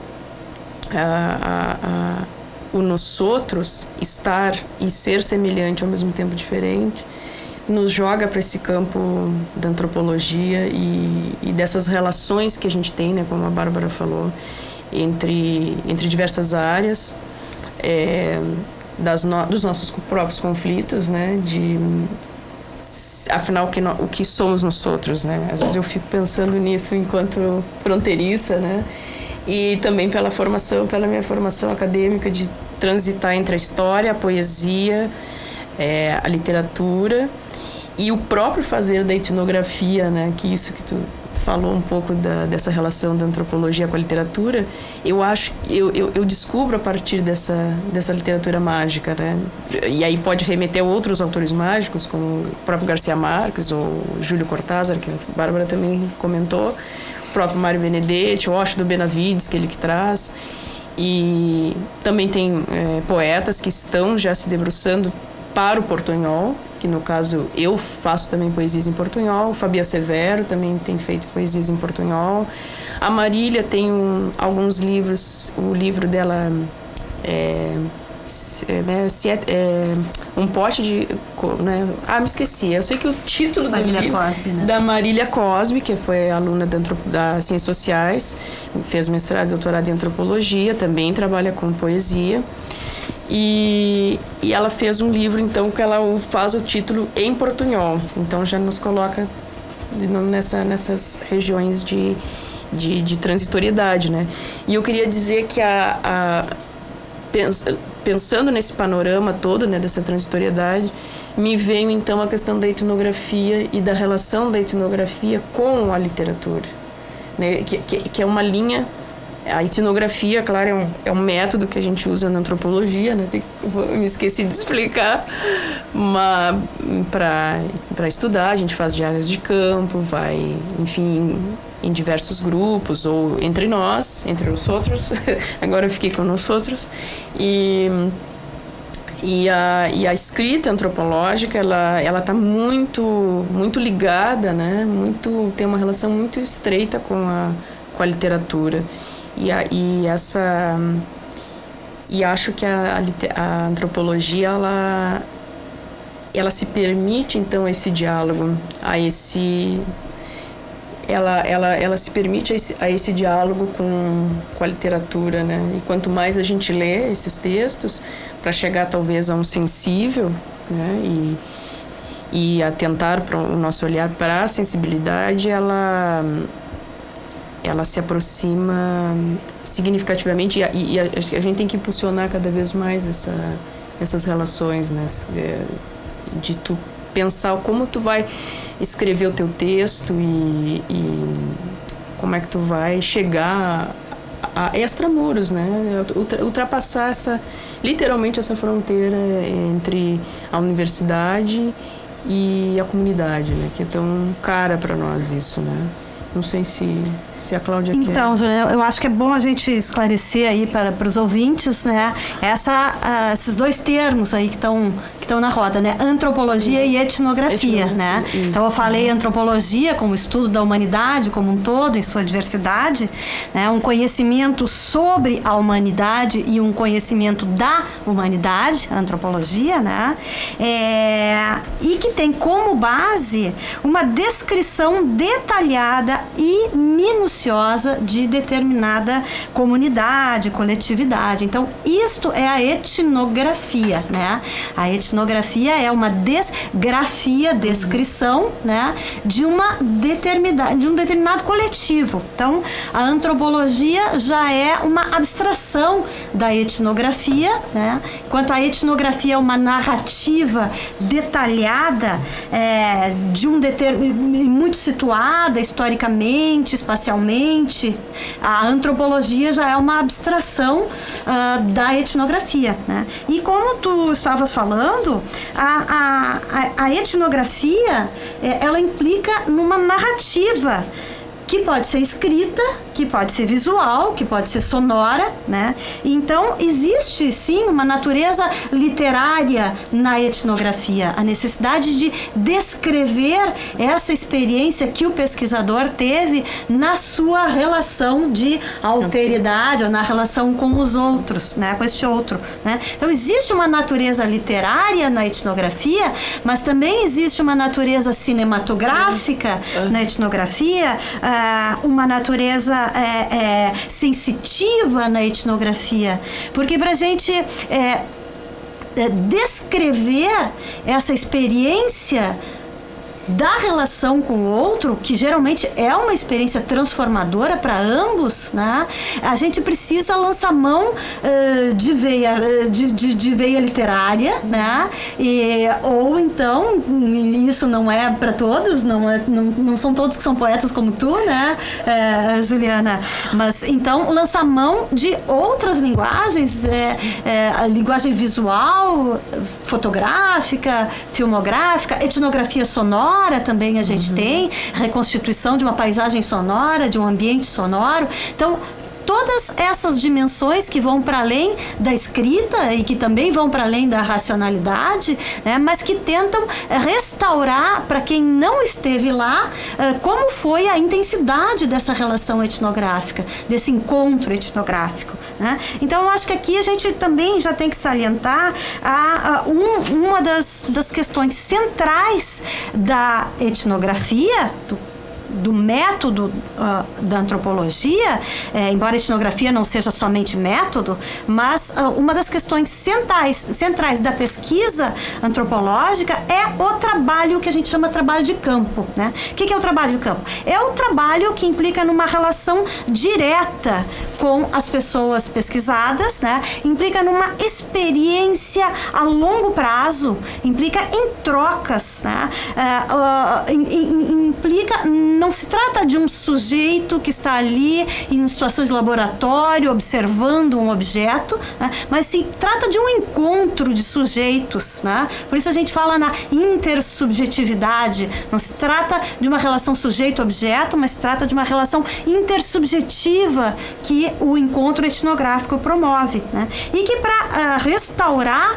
o nós outros, estar e ser semelhante ao mesmo tempo diferente, nos joga para esse campo da antropologia e dessas relações que a gente tem, né, como a Bárbara falou, entre diversas áreas, dos nossos próprios conflitos, né, afinal o que somos nós outros, né? Às vezes eu fico pensando nisso enquanto fronteiriça, né? E também pela minha formação acadêmica, de transitar entre a história, a poesia, a literatura e o próprio fazer da etnografia, né? Que isso que tu falou um pouco dessa relação da antropologia com a literatura, eu acho que eu descubro a partir dessa literatura mágica, né? E aí pode remeter a outros autores mágicos, como o próprio Garcia Marques ou Júlio Cortázar, que a Bárbara também comentou, o próprio Mário Benedetti, o Osho do Benavides, que ele que traz. E também tem poetas que estão já se debruçando para o portunhol, que no caso eu faço também poesias em portunhol. Fabia Severo também tem feito poesias em portunhol. A Marília tem alguns livros, o livro dela um pote de... Né? Me esqueci. Eu sei que o título Marília do livro... Cosby, né? Da Marília Cosby, que foi aluna das Ciências Sociais, fez mestrado e doutorado em Antropologia, também trabalha com poesia. E ela fez um livro, então, que ela faz o título em portunhol. Então, já nos coloca nessas regiões de transitoriedade, né? E eu queria dizer que pensando nesse panorama todo, né, dessa transitoriedade, me veio então a questão da etnografia e da relação da etnografia com a literatura, né, que é uma linha. A etnografia, claro, é um método que a gente usa na antropologia, né? Eu me esqueci de explicar, mas para estudar, a gente faz diários de campo, vai, enfim, em diversos grupos, ou entre nós, entre os outros, agora eu fiquei com nós outros, e a escrita antropológica, ela está muito ligada, né? Tem uma relação muito estreita com a literatura. E acho que a antropologia ela se permite então esse diálogo, ela se permite a esse diálogo com a literatura, né? E quanto mais a gente lê esses textos, para chegar talvez a um sensível, né? E atentar para o nosso olhar para a sensibilidade, ela se aproxima significativamente e a gente tem que impulsionar cada vez mais essas relações, né? De tu pensar como tu vai escrever o teu texto e como é que tu vai chegar a extramuros, né? Ultrapassar literalmente essa fronteira entre a universidade e a comunidade, né? Que é tão cara para nós isso, né? Não sei se a Cláudia quer. Então, Juliana, eu acho que é bom a gente esclarecer aí para os ouvintes, né? Esses dois termos aí que estão na roda, né? Antropologia e etnografia, né? Então, eu falei antropologia como estudo da humanidade como um todo, em sua diversidade, né? Um conhecimento sobre a humanidade e um conhecimento da humanidade, antropologia, né? E que tem como base uma descrição detalhada e minuciosa de determinada comunidade, coletividade. Então, isto é a etnografia, né? A etnografia é uma descrição, né, de um determinado coletivo. Então, a antropologia já é uma abstração da etnografia, né? Enquanto a etnografia é uma narrativa detalhada, muito situada historicamente, espacialmente, a antropologia já é uma abstração da etnografia, né? E como tu estavas falando, a etnografia, ela implica numa narrativa que pode ser escrita, que pode ser visual, que pode ser sonora, né? Então, existe, sim, uma natureza literária na etnografia, a necessidade de descrever essa experiência que o pesquisador teve na sua relação de alteridade, ou na relação com os outros, né? Com este outro, né? Então, existe uma natureza literária na etnografia, mas também existe uma natureza cinematográfica na etnografia, uma natureza sensitiva na etnografia, porque para a gente descrever essa experiência da relação com o outro, que geralmente é uma experiência transformadora para ambos, né? A gente precisa lançar mão de veia literária, né? Ou então, isso não é para todos, não são todos que são poetas como tu, né, Juliana? Mas então lançar mão de outras linguagens, a linguagem visual, fotográfica, filmográfica, etnografia sonora também a gente tem, reconstituição de uma paisagem sonora, de um ambiente sonoro. Então, todas essas dimensões que vão para além da escrita e que também vão para além da racionalidade, né, mas que tentam restaurar para quem não esteve lá como foi a intensidade dessa relação etnográfica, desse encontro etnográfico, né? Então, eu acho que aqui a gente também já tem que salientar uma das questões centrais da etnografia, do método da antropologia, embora a etnografia não seja somente método, mas uma das questões centrais da pesquisa antropológica é o trabalho que a gente chama trabalho de campo, né? O que é o trabalho de campo? É o trabalho que implica numa relação direta com as pessoas pesquisadas, né? Implica numa experiência a longo prazo, implica em trocas, né? Implica, não se trata de um sujeito que está ali em situação de laboratório observando um objeto, né? Mas se trata de um encontro de sujeitos, né? Por isso a gente fala na intersubjetividade. Não se trata de uma relação sujeito-objeto, mas se trata de uma relação intersubjetiva que o encontro etnográfico promove, né? E que para restaurar,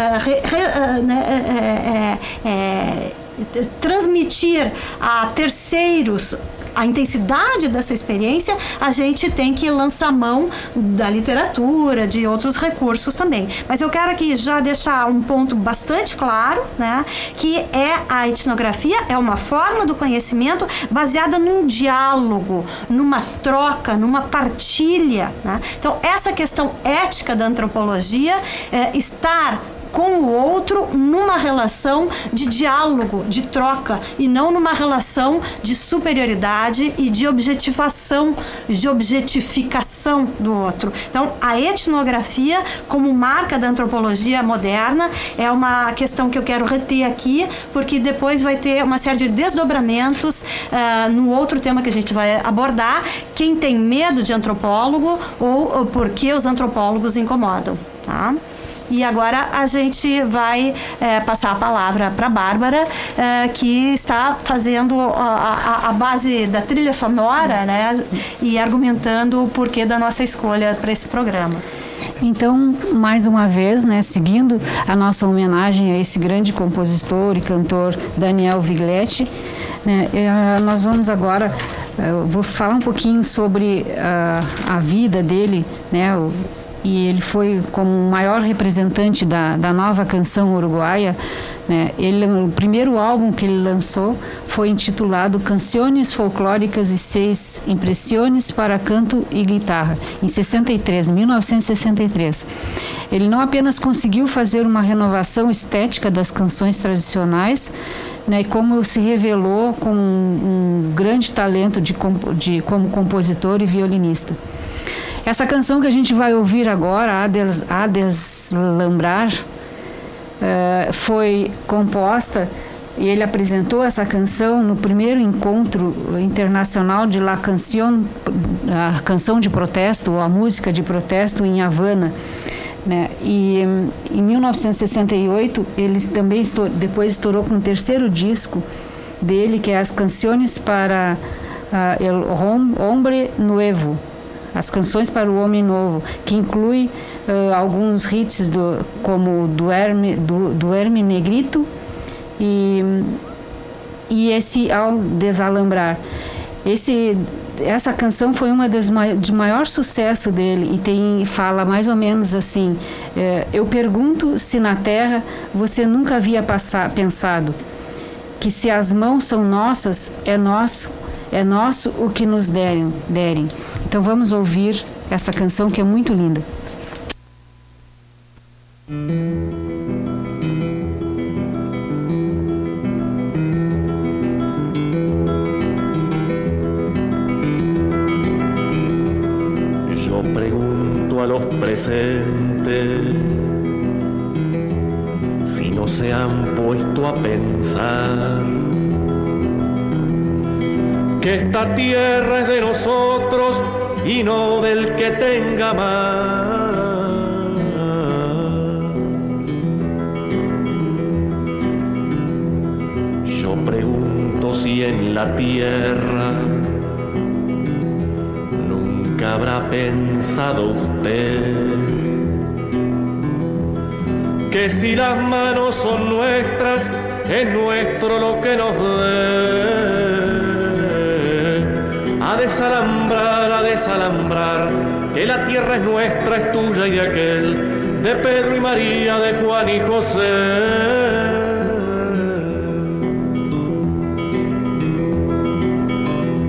transmitir a terceiros a intensidade dessa experiência, a gente tem que lançar mão da literatura, de outros recursos também. Mas eu quero aqui já deixar um ponto bastante claro, né, que a etnografia é uma forma do conhecimento baseada num diálogo, numa troca, numa partilha, né? Então, essa questão ética da antropologia estar com o outro numa relação de diálogo, de troca, e não numa relação de superioridade e de objetivação, de objetificação do outro. Então, a etnografia, como marca da antropologia moderna, é uma questão que eu quero reter aqui, porque depois vai ter uma série de desdobramentos no outro tema que a gente vai abordar: quem tem medo de antropólogo ou por que os antropólogos incomodam, tá? E agora a gente vai passar a palavra para a Bárbara, que está fazendo a base da trilha sonora, né, e argumentando o porquê da nossa escolha para esse programa. Então, mais uma vez, né, seguindo a nossa homenagem a esse grande compositor e cantor Daniel Viglietti, né, nós vamos agora, vou falar um pouquinho sobre a vida dele, né, e ele foi como o maior representante da nova canção uruguaia, né? O primeiro álbum que ele lançou foi intitulado Canciones Folclóricas e 6 Impressões para Canto e Guitarra, em 1963. Ele não apenas conseguiu fazer uma renovação estética das canções tradicionais, né, como se revelou com um grande talento como compositor e violinista. Essa canção que a gente vai ouvir agora, A Deslambrar, foi composta, e ele apresentou essa canção no primeiro encontro internacional de La Canción, a canção de protesto, ou a música de protesto, em Havana, né? E em 1968 ele também depois estourou com o terceiro disco dele, que é as Canciones para el Hombre Nuevo, as canções para o homem novo, que inclui alguns hits como Duerme Negrito e esse Ao Desalambrar. Essa canção foi uma de maior sucesso dele e fala mais ou menos assim: eu pergunto se na terra você nunca havia pensado que se as mãos são nossas, é nosso o que nos derem. Então vamos ouvir essa canção, que é muito linda. Yo pregunto a los presentes si no se han puesto a pensar que esta tierra es de nosotros y no del que tenga más. Yo pregunto si en la tierra nunca habrá pensado usted que si las manos son nuestras, es nuestro lo que nos dé. A desalambrar, que la tierra es nuestra, es tuya y de aquel, de Pedro y María, de Juan y José.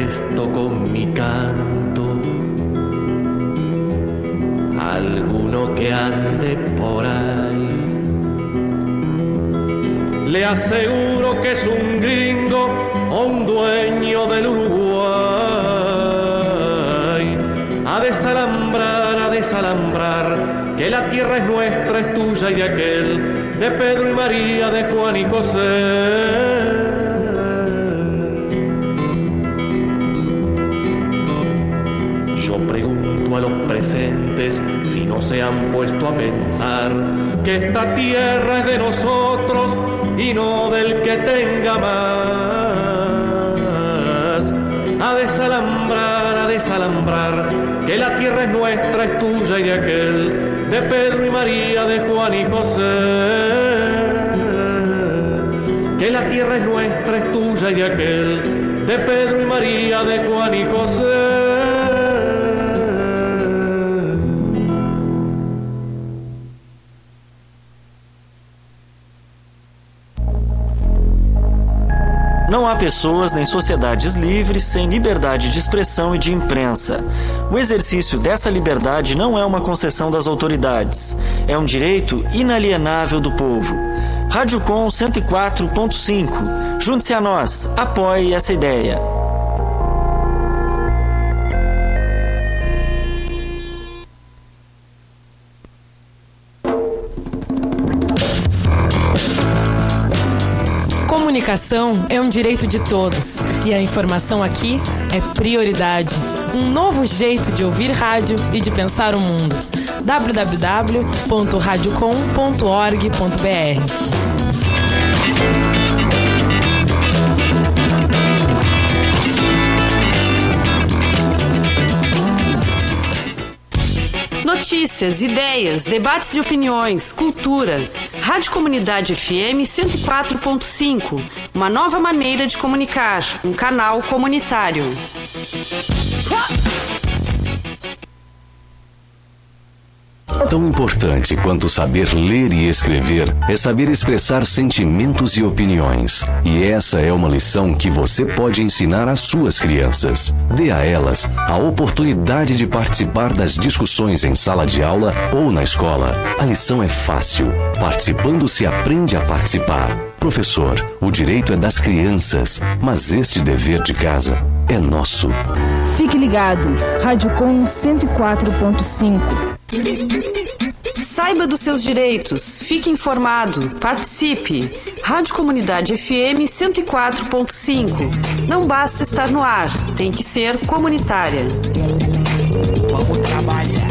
molesto con mi canto. Alguno que ande por ahí, le aseguro que es un gringo o un dueño del Uruguay. A desalambrar, que la tierra es nuestra, es tuya y de aquel, de Pedro y María, de Juan y José. Yo pregunto a los presentes si no se han puesto a pensar que esta tierra es de nosotros y no del que tenga más. A desalambrar, que la tierra es nuestra, es tuya y de aquel, de Pedro y María, de Juan y José. Que la tierra es nuestra, es tuya y de aquel, de Pedro y María, de Juan y José. Não há pessoas nem sociedades livres sem liberdade de expressão e de imprensa. O exercício dessa liberdade não é uma concessão das autoridades, é um direito inalienável do povo. Rádio Com 104.5. Junte-se a nós, apoie essa ideia. Comunicação é um direito de todos e a informação aqui é prioridade. Um novo jeito de ouvir rádio e de pensar o mundo. www.radiocom.org.br. Notícias, ideias, debates de opiniões, cultura. Rádio Comunidade FM 104.5. Uma nova maneira de comunicar. Um canal comunitário. Tão importante quanto saber ler e escrever é saber expressar sentimentos e opiniões. E essa é uma lição que você pode ensinar às suas crianças. Dê a elas a oportunidade de participar das discussões em sala de aula ou na escola. A lição é fácil. Participando se aprende a participar. Professor, o direito é das crianças, mas este dever de casa é nosso. Fique ligado. Rádio Com 104.5. Saiba dos seus direitos, fique informado, participe. Rádio Comunidade FM 104.5. Não basta estar no ar, tem que ser comunitária. Vamos trabalhar.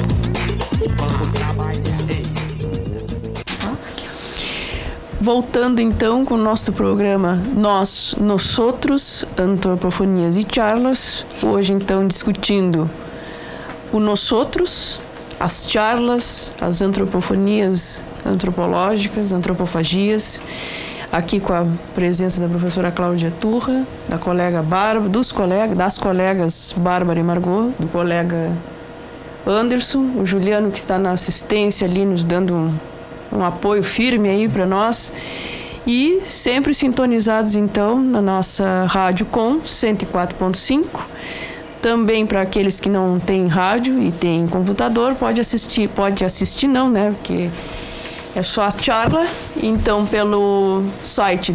Voltando então com o nosso programa Nós, Nosotros, Antropofonias e Charlas. Hoje então discutindo o Nosotros, as charlas, as antropofonias antropológicas, antropofagias, aqui com a presença da professora Cláudia Turra, da colega Bárbara, das colegas Bárbara e Margot, do colega Anderson, o Juliano que está na assistência ali nos dando um apoio firme aí para nós, e sempre sintonizados então na nossa Rádio Com 104.5. Também para aqueles que não têm rádio e têm computador, pode assistir não, né? Porque é só a charla. Então, pelo site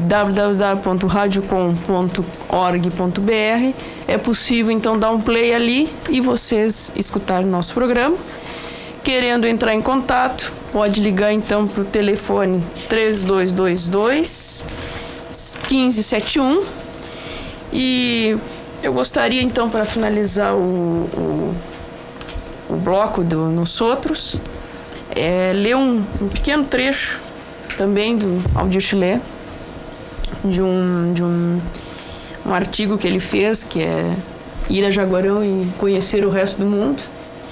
www.radiocom.org.br é possível então dar um play ali e vocês escutarem o nosso programa. Querendo entrar em contato, pode ligar então para o telefone 3222 1571. E eu gostaria então, para finalizar o bloco do Nosotros, ler um pequeno trecho também do Aldir Chilé, de um artigo que ele fez, que é Ir a Jaguarão e Conhecer o Resto do Mundo.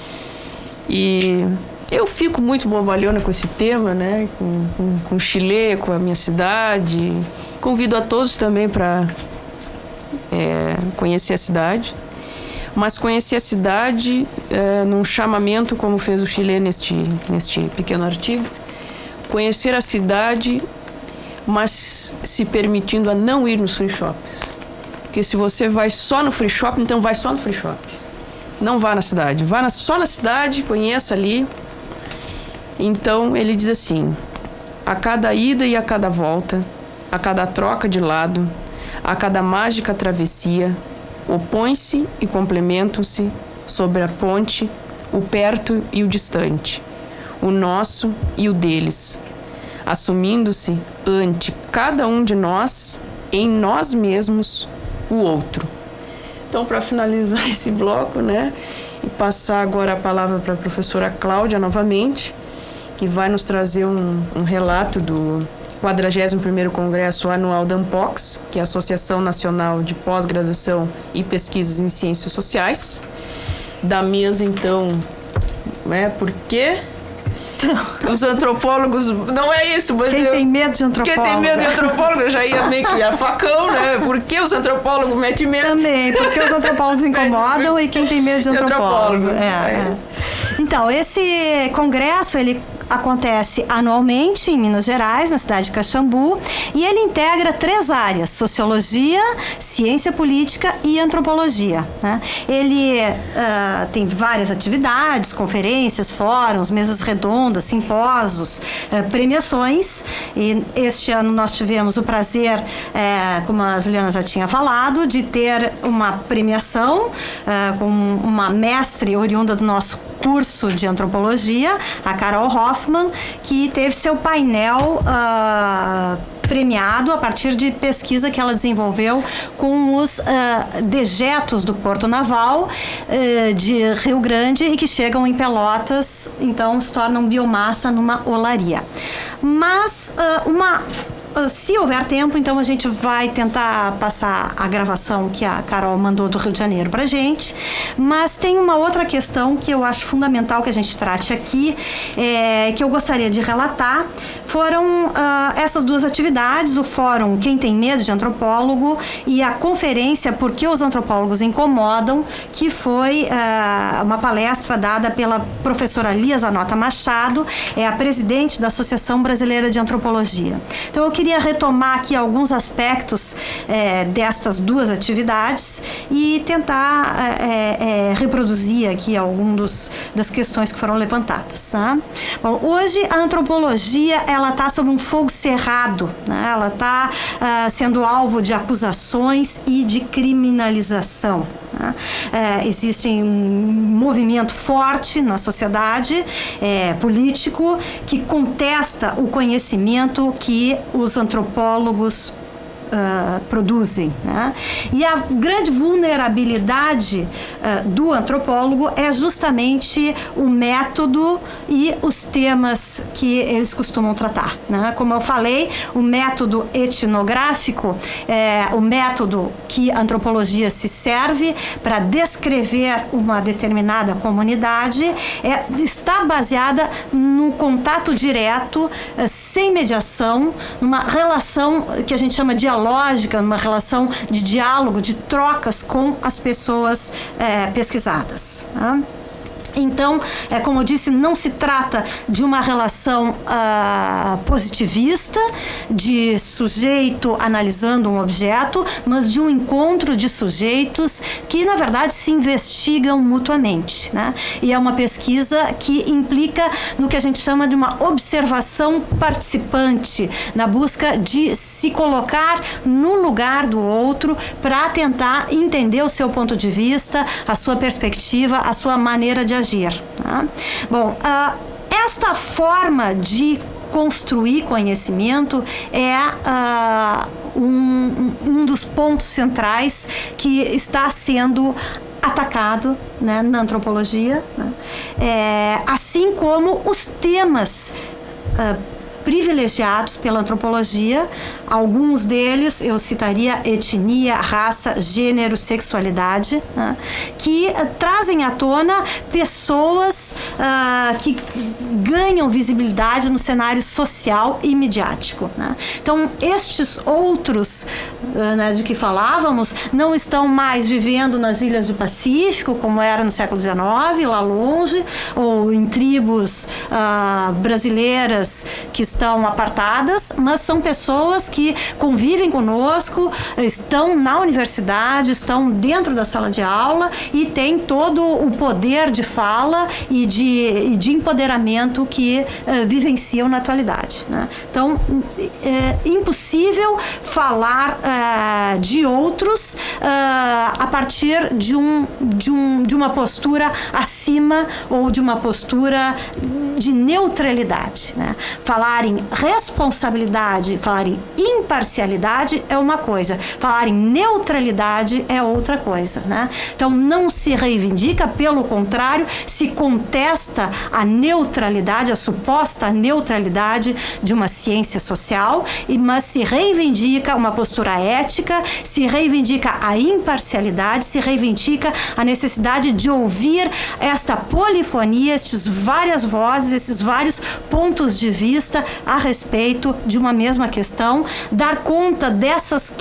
E eu fico muito bobalhona com esse tema, né? Com o Chile, com a minha cidade. Convido a todos também para conhecer a cidade, mas conhecer a cidade num chamamento como fez o Chile neste pequeno artigo. Conhecer a cidade, mas se permitindo a não ir nos free shops. Porque se você vai só no free shop, então vai só no free shop. Não vá na cidade. Só na cidade, conheça ali. Então, ele diz assim: a cada ida e a cada volta, a cada troca de lado, a cada mágica travessia, opõem-se e complementam-se sobre a ponte o perto e o distante, o nosso e o deles, assumindo-se ante cada um de nós, em nós mesmos, o outro. Então, para finalizar esse bloco, né, e passar agora a palavra para a professora Cláudia novamente, que vai nos trazer um relato do 41º Congresso Anual da ANPOX, que é a Associação Nacional de Pós-Graduação e Pesquisas em Ciências Sociais. Da mesa, então, por quê? Os antropólogos, não é isso, mas quem tem medo de antropólogo? Quem tem medo de antropólogo, eu já ia meio que a facão, né? Por que os antropólogos metem medo? Também, porque os antropólogos incomodam e quem tem medo de antropólogo. Então, esse congresso, ele acontece anualmente em Minas Gerais, na cidade de Caxambu, e ele integra 3 áreas: sociologia, ciência política e antropologia, né? Ele tem várias atividades, conferências, fóruns, mesas redondas, simpósios, premiações, e este ano nós tivemos o prazer, como a Juliana já tinha falado, de ter uma premiação com uma mestre oriunda do nosso curso de antropologia, a Carol Hoffman, que teve seu painel premiado a partir de pesquisa que ela desenvolveu com os dejetos do Porto Naval de Rio Grande e que chegam em Pelotas, então se tornam biomassa numa olaria. Mas se houver tempo, então a gente vai tentar passar a gravação que a Carol mandou do Rio de Janeiro pra gente, mas tem uma outra questão que eu acho fundamental que a gente trate aqui, que eu gostaria de relatar. Foram essas 2 atividades, o fórum Quem Tem Medo de Antropólogo e a conferência Por que os Antropólogos Incomodam, que foi uma palestra dada pela professora Lia Zanota Machado, a presidente da Associação Brasileira de Antropologia. Então eu queria retomar aqui alguns aspectos destas 2 atividades e tentar reproduzir aqui algumas das questões que foram levantadas, tá? Bom, hoje a antropologia ela está sob um fogo cerrado, né? Ela está sendo alvo de acusações e de criminalização. Existe um movimento forte na sociedade político que contesta o conhecimento que os antropólogos produzem, né? E a grande vulnerabilidade do antropólogo é justamente o método e os temas que eles costumam tratar, né? Como eu falei, o método etnográfico é o método que a antropologia se serve para descrever uma determinada comunidade, está baseada no contato direto, sem mediação, numa relação que a gente chama dialógica, numa relação de diálogo, de trocas com as pessoas pesquisadas, né? Então, como eu disse, não se trata de uma relação positivista, de sujeito analisando um objeto, mas de um encontro de sujeitos que, na verdade, se investigam mutuamente, né? E é uma pesquisa que implica no que a gente chama de uma observação participante, na busca de se colocar no lugar do outro para tentar entender o seu ponto de vista, a sua perspectiva, a sua maneira de agir. Tá? Bom, esta forma de construir conhecimento é um dos pontos centrais que está sendo atacado, né, na antropologia, né? Assim como os temas privilegiados pela antropologia. Alguns deles eu citaria etnia, raça, gênero, sexualidade, né, que trazem à tona pessoas que ganham visibilidade no cenário social e midiático, né? Então, estes outros, né, de que falávamos, não estão mais vivendo nas ilhas do Pacífico, como era no século XIX, lá longe, ou em tribos brasileiras que estão apartadas, mas são pessoas que convivem conosco, estão na universidade, estão dentro da sala de aula e têm todo o poder de fala e de empoderamento que vivenciam na atualidade, né? Então, é impossível falar de outros a partir de uma postura acima ou de uma postura de neutralidade, né? Falar em responsabilidade, falar em imparcialidade é uma coisa, falar em neutralidade é outra coisa, né? Então, não se reivindica, pelo contrário, se contesta a neutralidade, a suposta neutralidade de uma ciência social, mas se reivindica uma postura ética, se reivindica a imparcialidade, se reivindica a necessidade de ouvir esta polifonia, estas várias vozes, esses vários pontos de vista a respeito de uma mesma questão. Dar conta dessas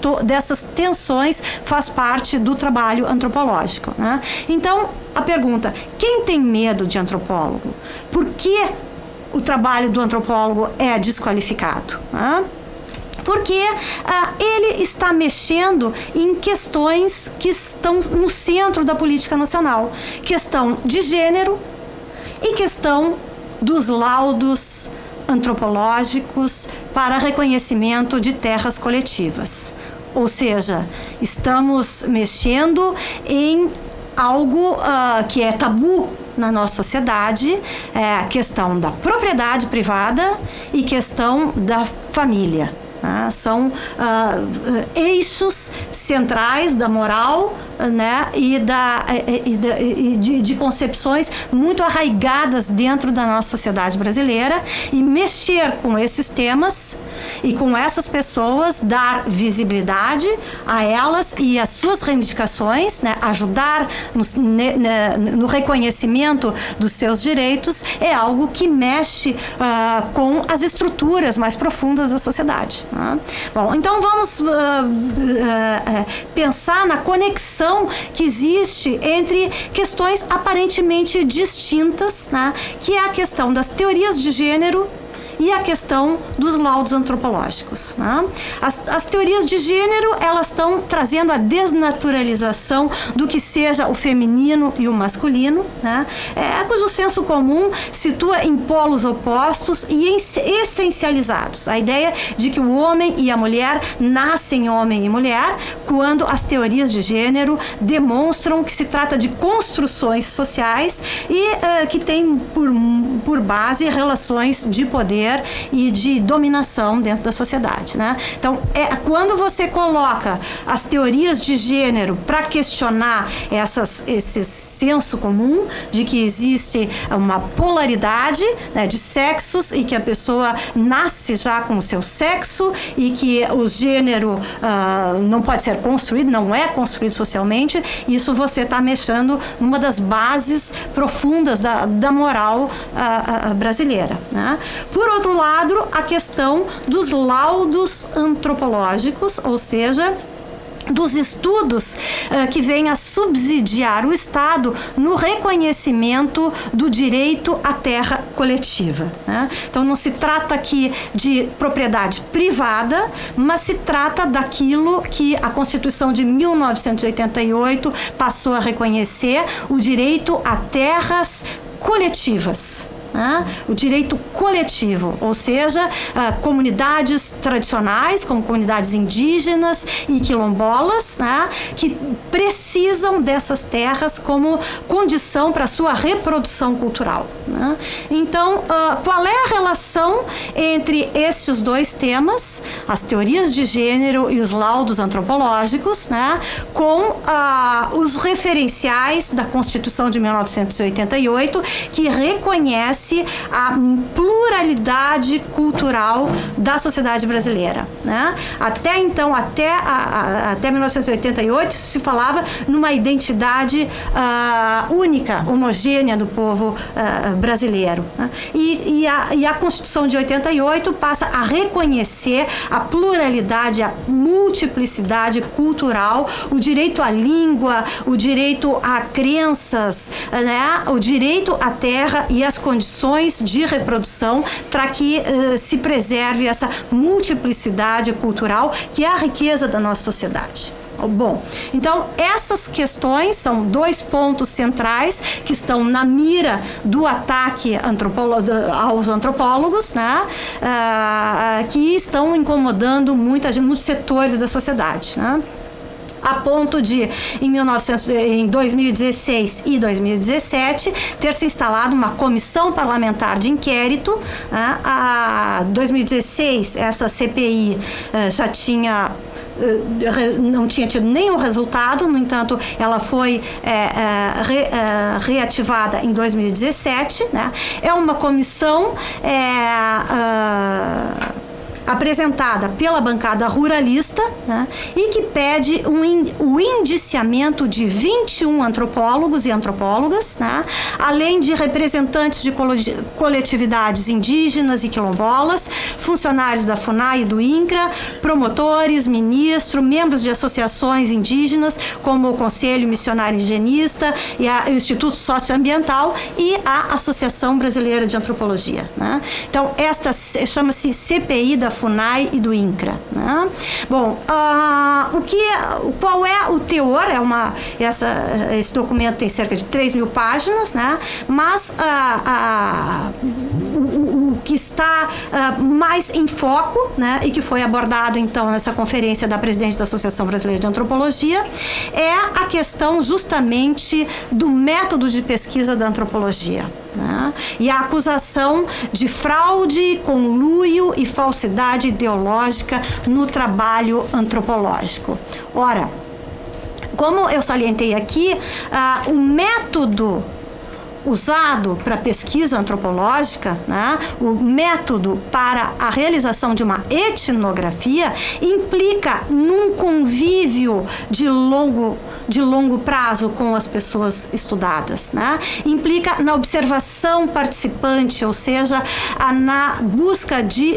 tensões faz parte do trabalho antropológico, né? Então, a pergunta: quem tem medo de antropólogo? Por que o trabalho do antropólogo é desqualificado, né? Porque ele está mexendo em questões que estão no centro da política nacional. Questão de gênero e questão dos laudos antropológicos para reconhecimento de terras coletivas. Ou seja, estamos mexendo em algo que é tabu na nossa sociedade, é a questão da propriedade privada e questão da família. São eixos centrais da moral, né, e de concepções muito arraigadas dentro da nossa sociedade brasileira, e mexer com esses temas e com essas pessoas, dar visibilidade a elas e às suas reivindicações, né, ajudar no reconhecimento dos seus direitos, é algo que mexe com as estruturas mais profundas da sociedade. Bom, então vamos pensar na conexão que existe entre questões aparentemente distintas, né, que é a questão das teorias de gênero e a questão dos laudos antropológicos, né? As teorias de gênero, elas estão trazendo a desnaturalização do que seja o feminino e o masculino, né? Cujo senso comum situa em polos opostos e essencializados. A ideia de que o homem e a mulher nascem homem e mulher, quando as teorias de gênero demonstram que se trata de construções sociais e que têm por base relações de poder e de dominação dentro da sociedade, né? Então, quando você coloca as teorias de gênero para questionar esse senso comum de que existe uma polaridade, né, de sexos e que a pessoa nasce já com o seu sexo e que o gênero não pode ser construído, não é construído socialmente, isso você está mexendo numa das bases profundas da moral brasileira, né? Por outro lado, a questão dos laudos antropológicos, ou seja, dos estudos que vêm a subsidiar o Estado no reconhecimento do direito à terra coletiva, né? Então, não se trata aqui de propriedade privada, mas se trata daquilo que a Constituição de 1988 passou a reconhecer, o direito a terras coletivas. O direito coletivo, ou seja, comunidades tradicionais, como comunidades indígenas e quilombolas, né, que precisam dessas terras como condição para a sua reprodução cultural, né? Então, qual é a relação entre esses dois temas, as teorias de gênero e os laudos antropológicos, né, com os referenciais da Constituição de 1988, que reconhece reconhece a pluralidade cultural da sociedade brasileira, né? Até então, até 1988, se falava numa identidade única, homogênea do povo brasileiro, né? E a Constituição de 88 passa a reconhecer a pluralidade, a multiplicidade cultural, o direito à língua, o direito a crenças, né? O direito à terra e as condições de reprodução para que se preserve essa multiplicidade cultural que é a riqueza da nossa sociedade. Bom, então essas questões são 2 pontos centrais que estão na mira do ataque aos antropólogos, né? Que estão incomodando muitos setores da sociedade, né? A ponto de, em 2016 e 2017, ter se instalado uma comissão parlamentar de inquérito. Em 2016, essa CPI já não tinha tido nenhum resultado, no entanto, ela foi reativada em 2017, né? É uma comissão apresentada pela bancada ruralista, né, e que pede o indiciamento de 21 antropólogos e antropólogas, né, além de representantes de coletividades indígenas e quilombolas, funcionários da FUNAI e do INCRA, promotores, ministros, membros de associações indígenas, como o Conselho Missionário Indigenista e o Instituto Socioambiental e a Associação Brasileira de Antropologia, né. Então, esta chama-se CPI da FUNAI e do INCRA, né? Bom, qual é o teor? Esse documento tem cerca de 3.000 páginas, né? Mas o que está mais em foco, né, e que foi abordado então nessa conferência da presidente da Associação Brasileira de Antropologia, é a questão justamente do método de pesquisa da antropologia, né? E a acusação de fraude, conluio e falsidade ideológica no trabalho antropológico. Ora, como eu salientei aqui, o método usado para pesquisa antropológica, né, o método para a realização de uma etnografia implica num convívio de longo prazo com as pessoas estudadas, né? Implica na observação participante, ou seja, na busca de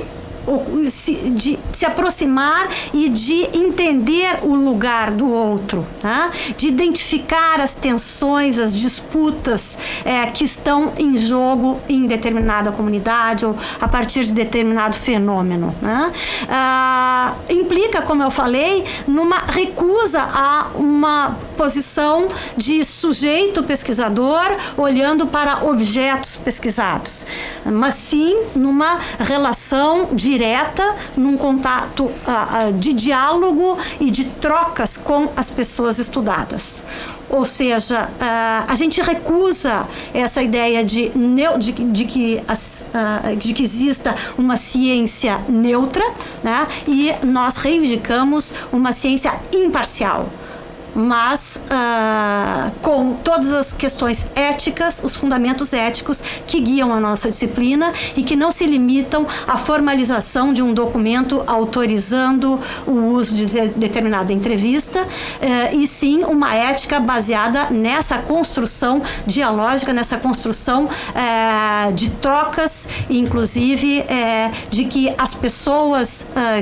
se aproximar e de entender o lugar do outro, né? De identificar as tensões, as disputas que estão em jogo em determinada comunidade ou a partir de determinado fenômeno, né? Implica, como eu falei, numa recusa a uma posição de sujeito pesquisador olhando para objetos pesquisados, mas sim numa relação direta, num contato de diálogo e de trocas com as pessoas estudadas. Ou seja, a gente recusa essa ideia de que exista uma ciência neutra, né? E nós reivindicamos uma ciência imparcial, mas com todas as questões éticas, os fundamentos éticos que guiam a nossa disciplina e que não se limitam à formalização de um documento autorizando o uso de determinada entrevista, e sim uma ética baseada nessa construção dialógica, nessa construção de trocas, inclusive de que as pessoas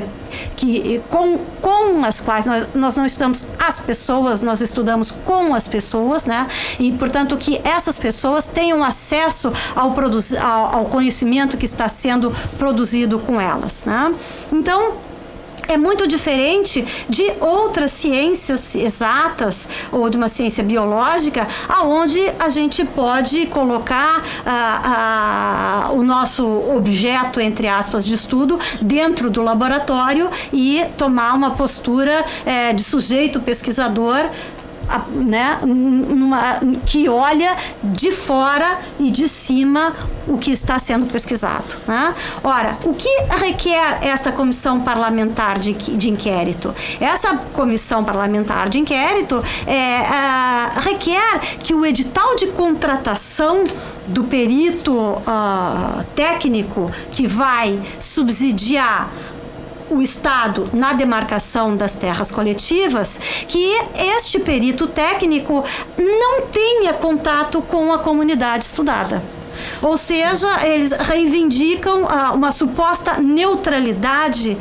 com as quais nós não estudamos as pessoas, nós estudamos com as pessoas, né? E, portanto, que essas pessoas tenham acesso ao conhecimento que está sendo produzido com elas, né? Então, é muito diferente de outras ciências exatas ou de uma ciência biológica, aonde a gente pode colocar o nosso objeto, entre aspas, de estudo dentro do laboratório e tomar uma postura de sujeito pesquisador, né, que olha de fora e de cima o que está sendo pesquisado, né? Ora, o que requer essa comissão parlamentar de inquérito? Essa comissão parlamentar de inquérito requer que o edital de contratação do perito técnico que vai subsidiar o Estado na demarcação das terras coletivas, que este perito técnico não tenha contato com a comunidade estudada. Ou seja, eles reivindicam uma suposta neutralidade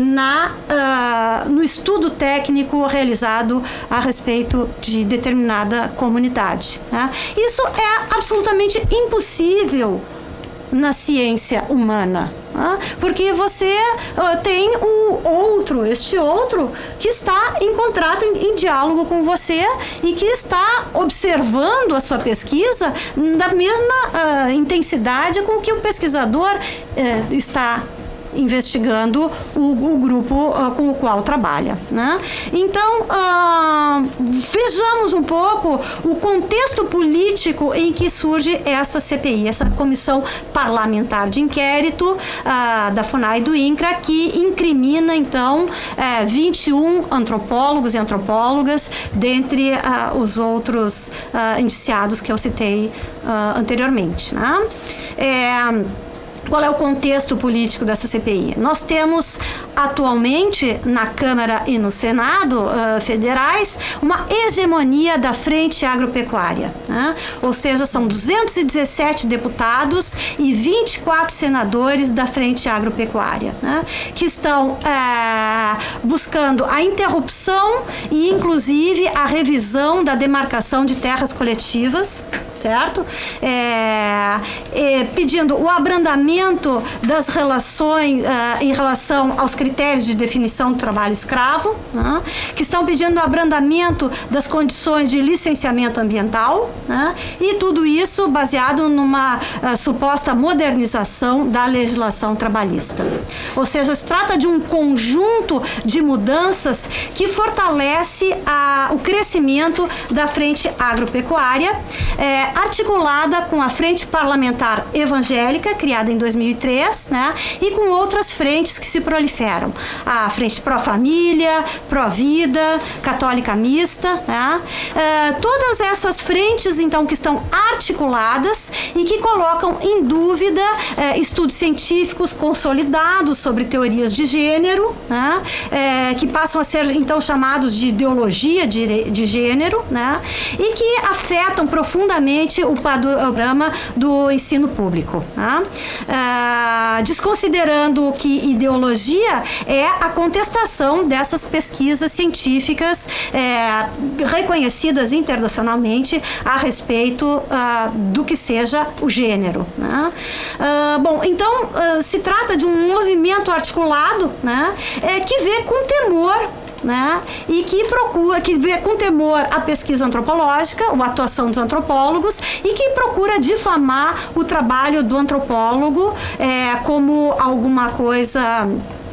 no estudo técnico realizado a respeito de determinada comunidade, né? Isso é absolutamente impossível na ciência humana, porque você tem este outro que está em contrato, em diálogo com você e que está observando a sua pesquisa da mesma intensidade com que o pesquisador está investigando o grupo com o qual trabalha, né? Então, vejamos um pouco o contexto político em que surge essa CPI, essa Comissão Parlamentar de Inquérito da FUNAI e do INCRA, que incrimina, então, 21 antropólogos e antropólogas, dentre os outros indiciados que eu citei anteriormente, né? Qual é o contexto político dessa CPI? Nós temos atualmente na Câmara e no Senado federais uma hegemonia da Frente Agropecuária, né? Ou seja, são 217 deputados e 24 senadores da Frente Agropecuária, né? Que estão buscando a interrupção e inclusive a revisão da demarcação de terras coletivas, certo? Pedindo o abrandamento das relações em relação aos critérios de definição do trabalho escravo, né? Que estão pedindo o abrandamento das condições de licenciamento ambiental, né? E tudo isso baseado numa suposta modernização da legislação trabalhista. Ou seja, se trata de um conjunto de mudanças que fortalece o crescimento da Frente Agropecuária, articulada com a Frente Parlamentar Evangélica, criada em 2003, né? E com outras frentes que se proliferam. A Frente Pró-Família, Pró-Vida, Católica Mista, né? Todas essas frentes, então, que estão articuladas e que colocam em dúvida estudos científicos consolidados sobre teorias de gênero, né? Que passam a ser, então, chamados de ideologia de gênero, né? E que afetam profundamente o panorama do ensino público, né? Desconsiderando que ideologia é a contestação dessas pesquisas científicas reconhecidas internacionalmente a respeito do que seja o gênero, né? Bom, então se trata de um movimento articulado, né? Que vê com temor, né? E que vê com temor a pesquisa antropológica, a atuação dos antropólogos, e que procura difamar o trabalho do antropólogo como alguma coisa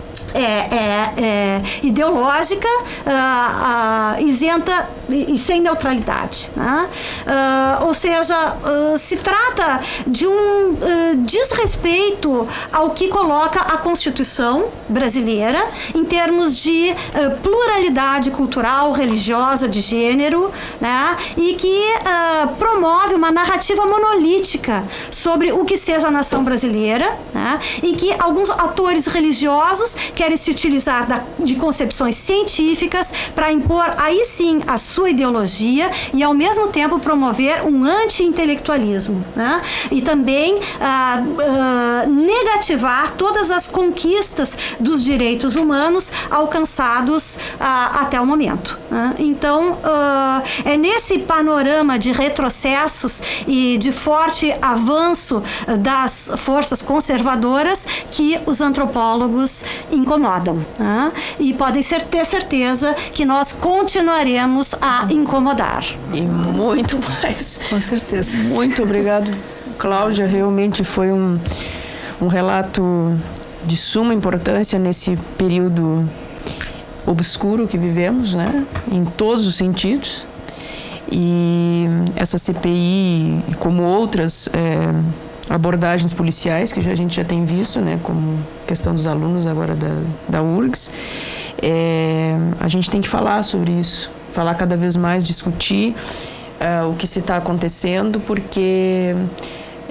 ideológica, isenta e sem neutralidade, né? Ou seja, se trata de um desrespeito ao que coloca a Constituição brasileira em termos de pluralidade cultural, religiosa, de gênero, né? E que promove uma narrativa monolítica sobre o que seja a nação brasileira, né? Em que alguns atores religiosos querem se utilizar de concepções científicas para impor aí sim a sua ideologia e ao mesmo tempo promover um anti-intelectualismo, né? E também negativar todas as conquistas dos direitos humanos alcançados até o momento, né? Então é nesse panorama de retrocessos e de forte avanço das forças conservadoras que os antropólogos incomodam, né? E podem ter certeza que nós continuaremos a incomodar. E muito mais. Com certeza. Muito obrigado, Cláudia. Realmente foi um relato de suma importância nesse período obscuro que vivemos, né? Em todos os sentidos. E essa CPI, como outras abordagens policiais que a gente já tem visto, né, como questão dos alunos agora da URGS, a gente tem que falar sobre isso, falar cada vez mais, discutir o que se está acontecendo, porque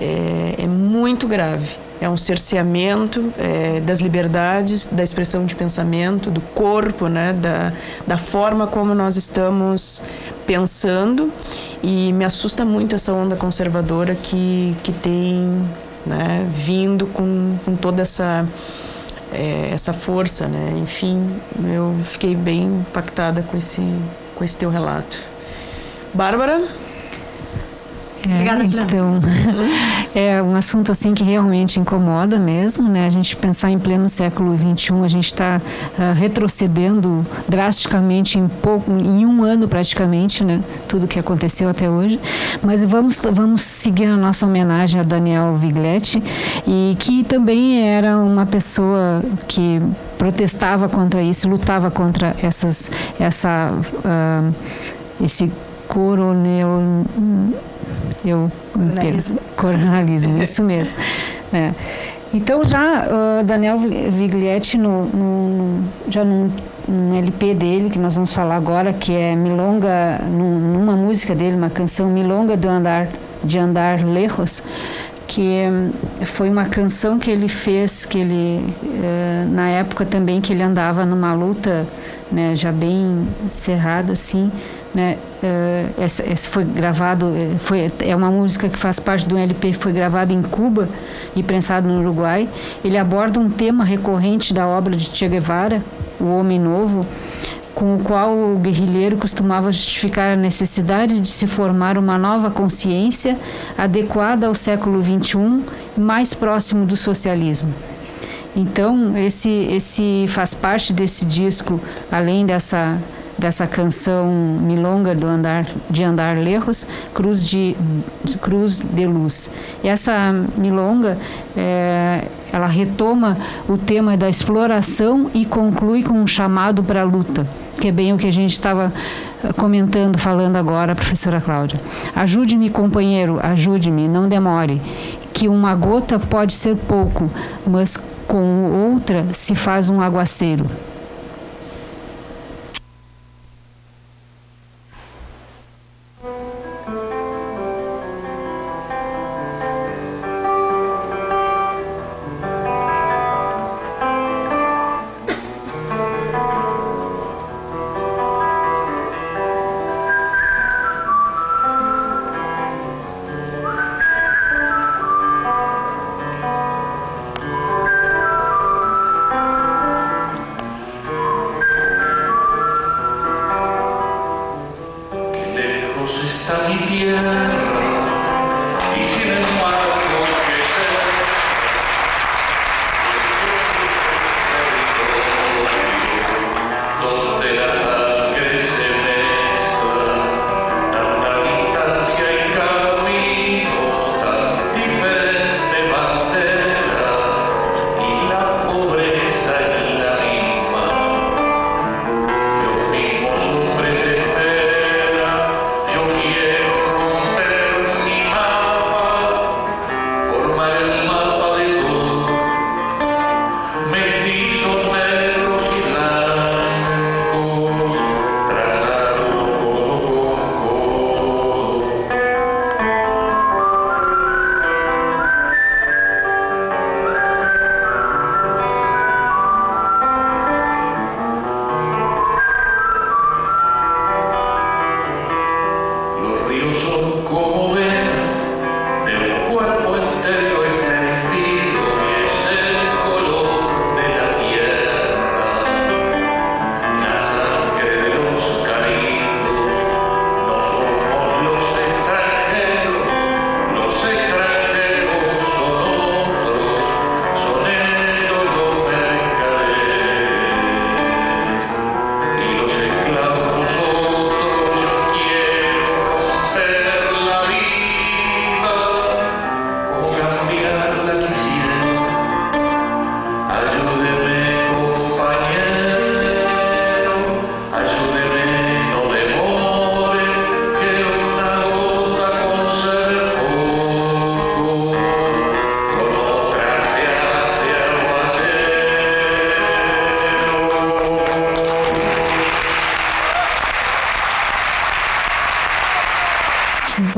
é muito grave. É um cerceamento das liberdades, da expressão de pensamento, do corpo, né? Da forma como nós estamos pensando. E me assusta muito essa onda conservadora que tem, né, vindo com toda essa força, né? Enfim, eu fiquei bem impactada com esse teu relato. Bárbara? Obrigada, então, é um assunto assim que realmente incomoda mesmo, né? A gente pensar em pleno século XXI, a gente está retrocedendo drasticamente em um ano praticamente, né? Tudo que aconteceu até hoje. Mas vamos seguir a nossa homenagem a Daniel Viglietti, e que também era uma pessoa que protestava contra isso, lutava contra esse coronalismo, isso mesmo. Então já Daniel Viglietti já num LP dele, que nós vamos falar agora, que é Milonga, numa música dele, uma canção, Milonga de Andar Lejos, que foi uma canção que ele fez, que ele na época também que ele andava numa luta, né, já bem encerrada assim, né? Esse foi gravado, é uma música que faz parte do LP, foi gravado em Cuba e prensado no Uruguai. Ele aborda um tema recorrente da obra de Che Guevara, O Homem Novo, com o qual o guerrilheiro costumava justificar a necessidade de se formar uma nova consciência adequada ao século XXI, mais próximo do socialismo. Então, esse faz parte desse disco, além dessa canção Milonga de Andar Lejos, Cruz de Luz. E essa milonga, ela retoma o tema da exploração e conclui com um chamado para a luta, que é bem o que a gente estava falando agora, professora Cláudia. Ajude-me, companheiro, ajude-me, não demore, que uma gota pode ser pouco, mas com outra se faz um aguaceiro.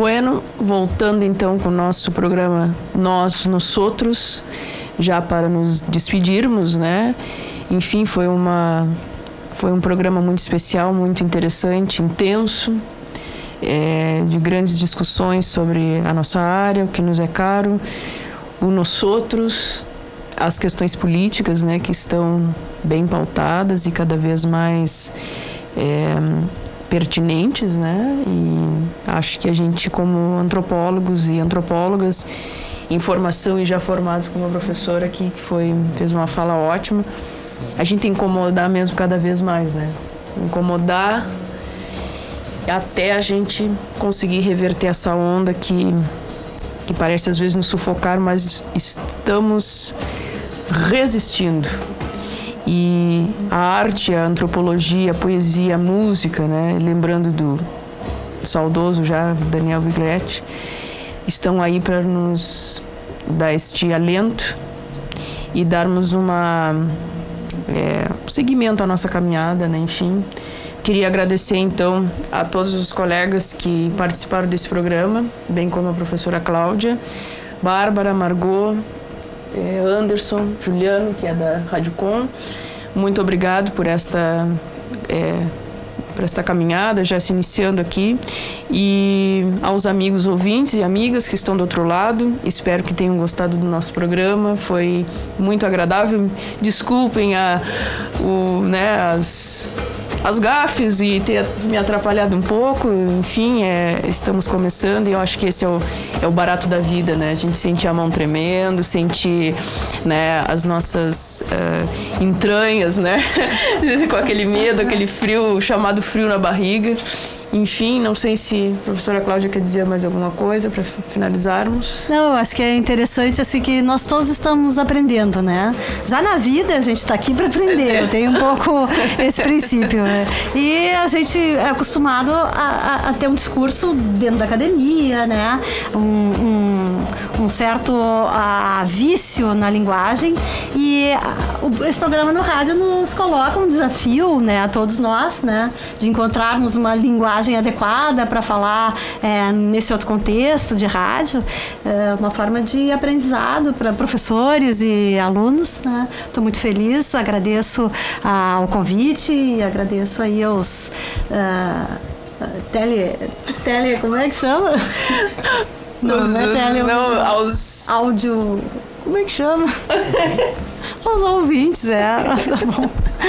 Bueno, voltando então com o nosso programa Nós nos Outros, já para nos despedirmos, né? Enfim, foi um programa muito especial, muito interessante, intenso, de grandes discussões sobre a nossa área, o que nos é caro, o nós outros, as questões políticas, né, que estão bem pautadas e cada vez mais pertinentes, né? E acho que a gente, como antropólogos e antropólogas em formação e já formados, como a professora aqui que fez uma fala ótima, a gente tem que incomodar mesmo cada vez mais, né? Incomodar até a gente conseguir reverter essa onda que parece às vezes nos sufocar, mas estamos resistindo. E a arte, a antropologia, a poesia, a música, né? Lembrando do saudoso já Daniel Viglietti, estão aí para nos dar este alento e darmos seguimento à nossa caminhada, né? Enfim, queria agradecer então a todos os colegas que participaram desse programa, bem como a professora Cláudia, Bárbara, Margot, Anderson, Juliano, que é da Rádio Com. Muito obrigado por esta caminhada, já se iniciando aqui. E aos amigos ouvintes e amigas que estão do outro lado, espero que tenham gostado do nosso programa. Foi muito agradável. Desculpem as gafes e ter me atrapalhado um pouco. Enfim, estamos começando e eu acho que esse é o barato da vida, né? A gente sentir a mão tremendo, sentir, né, as nossas entranhas, né? Com aquele medo, aquele frio, chamado frio na barriga. Enfim, não sei se a professora Cláudia quer dizer mais alguma coisa para finalizarmos. Não, eu acho que é interessante assim que nós todos estamos aprendendo, né? Já na vida a gente está aqui para aprender, eu tenho um pouco esse princípio, né? E a gente é acostumado a ter um discurso dentro da academia, né? Um certo vício na linguagem e esse programa no rádio nos coloca um desafio, né, a todos nós, né, de encontrarmos uma linguagem adequada para falar nesse outro contexto de rádio, uma forma de aprendizado para professores e alunos, né? Estou muito feliz, agradeço o convite e agradeço aí aos como é que chama? Aos áudio, como é que chama? Aos ouvintes, tá bom.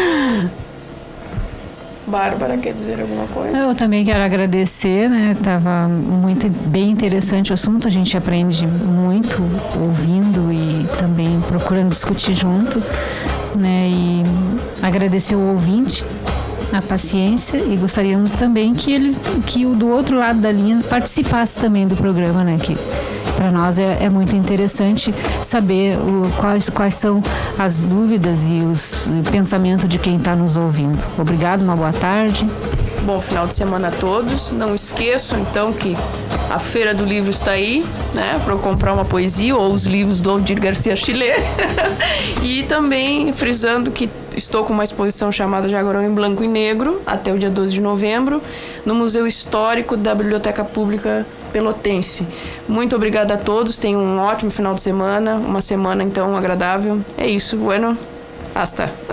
Bárbara, quer dizer alguma coisa? Eu também quero agradecer, né? Estava bem interessante o assunto, a gente aprende muito ouvindo e também procurando discutir junto, né? E agradecer o ouvinte, a paciência, e gostaríamos também que o do outro lado da linha participasse também do programa, né? Que para nós é muito interessante saber quais são as dúvidas e o pensamento de quem está nos ouvindo. Obrigado, uma boa tarde. Bom final de semana a todos. Não esqueçam, então, que a Feira do Livro está aí, né, para comprar uma poesia ou os livros do Aldir Garcia Chile. E também frisando que estou com uma exposição chamada Jaguarão em Branco e Negro, até o dia 12 de novembro, no Museu Histórico da Biblioteca Pública Pelotense. Muito obrigada a todos, tenham um ótimo final de semana, uma semana, então, agradável. É isso, bueno, hasta.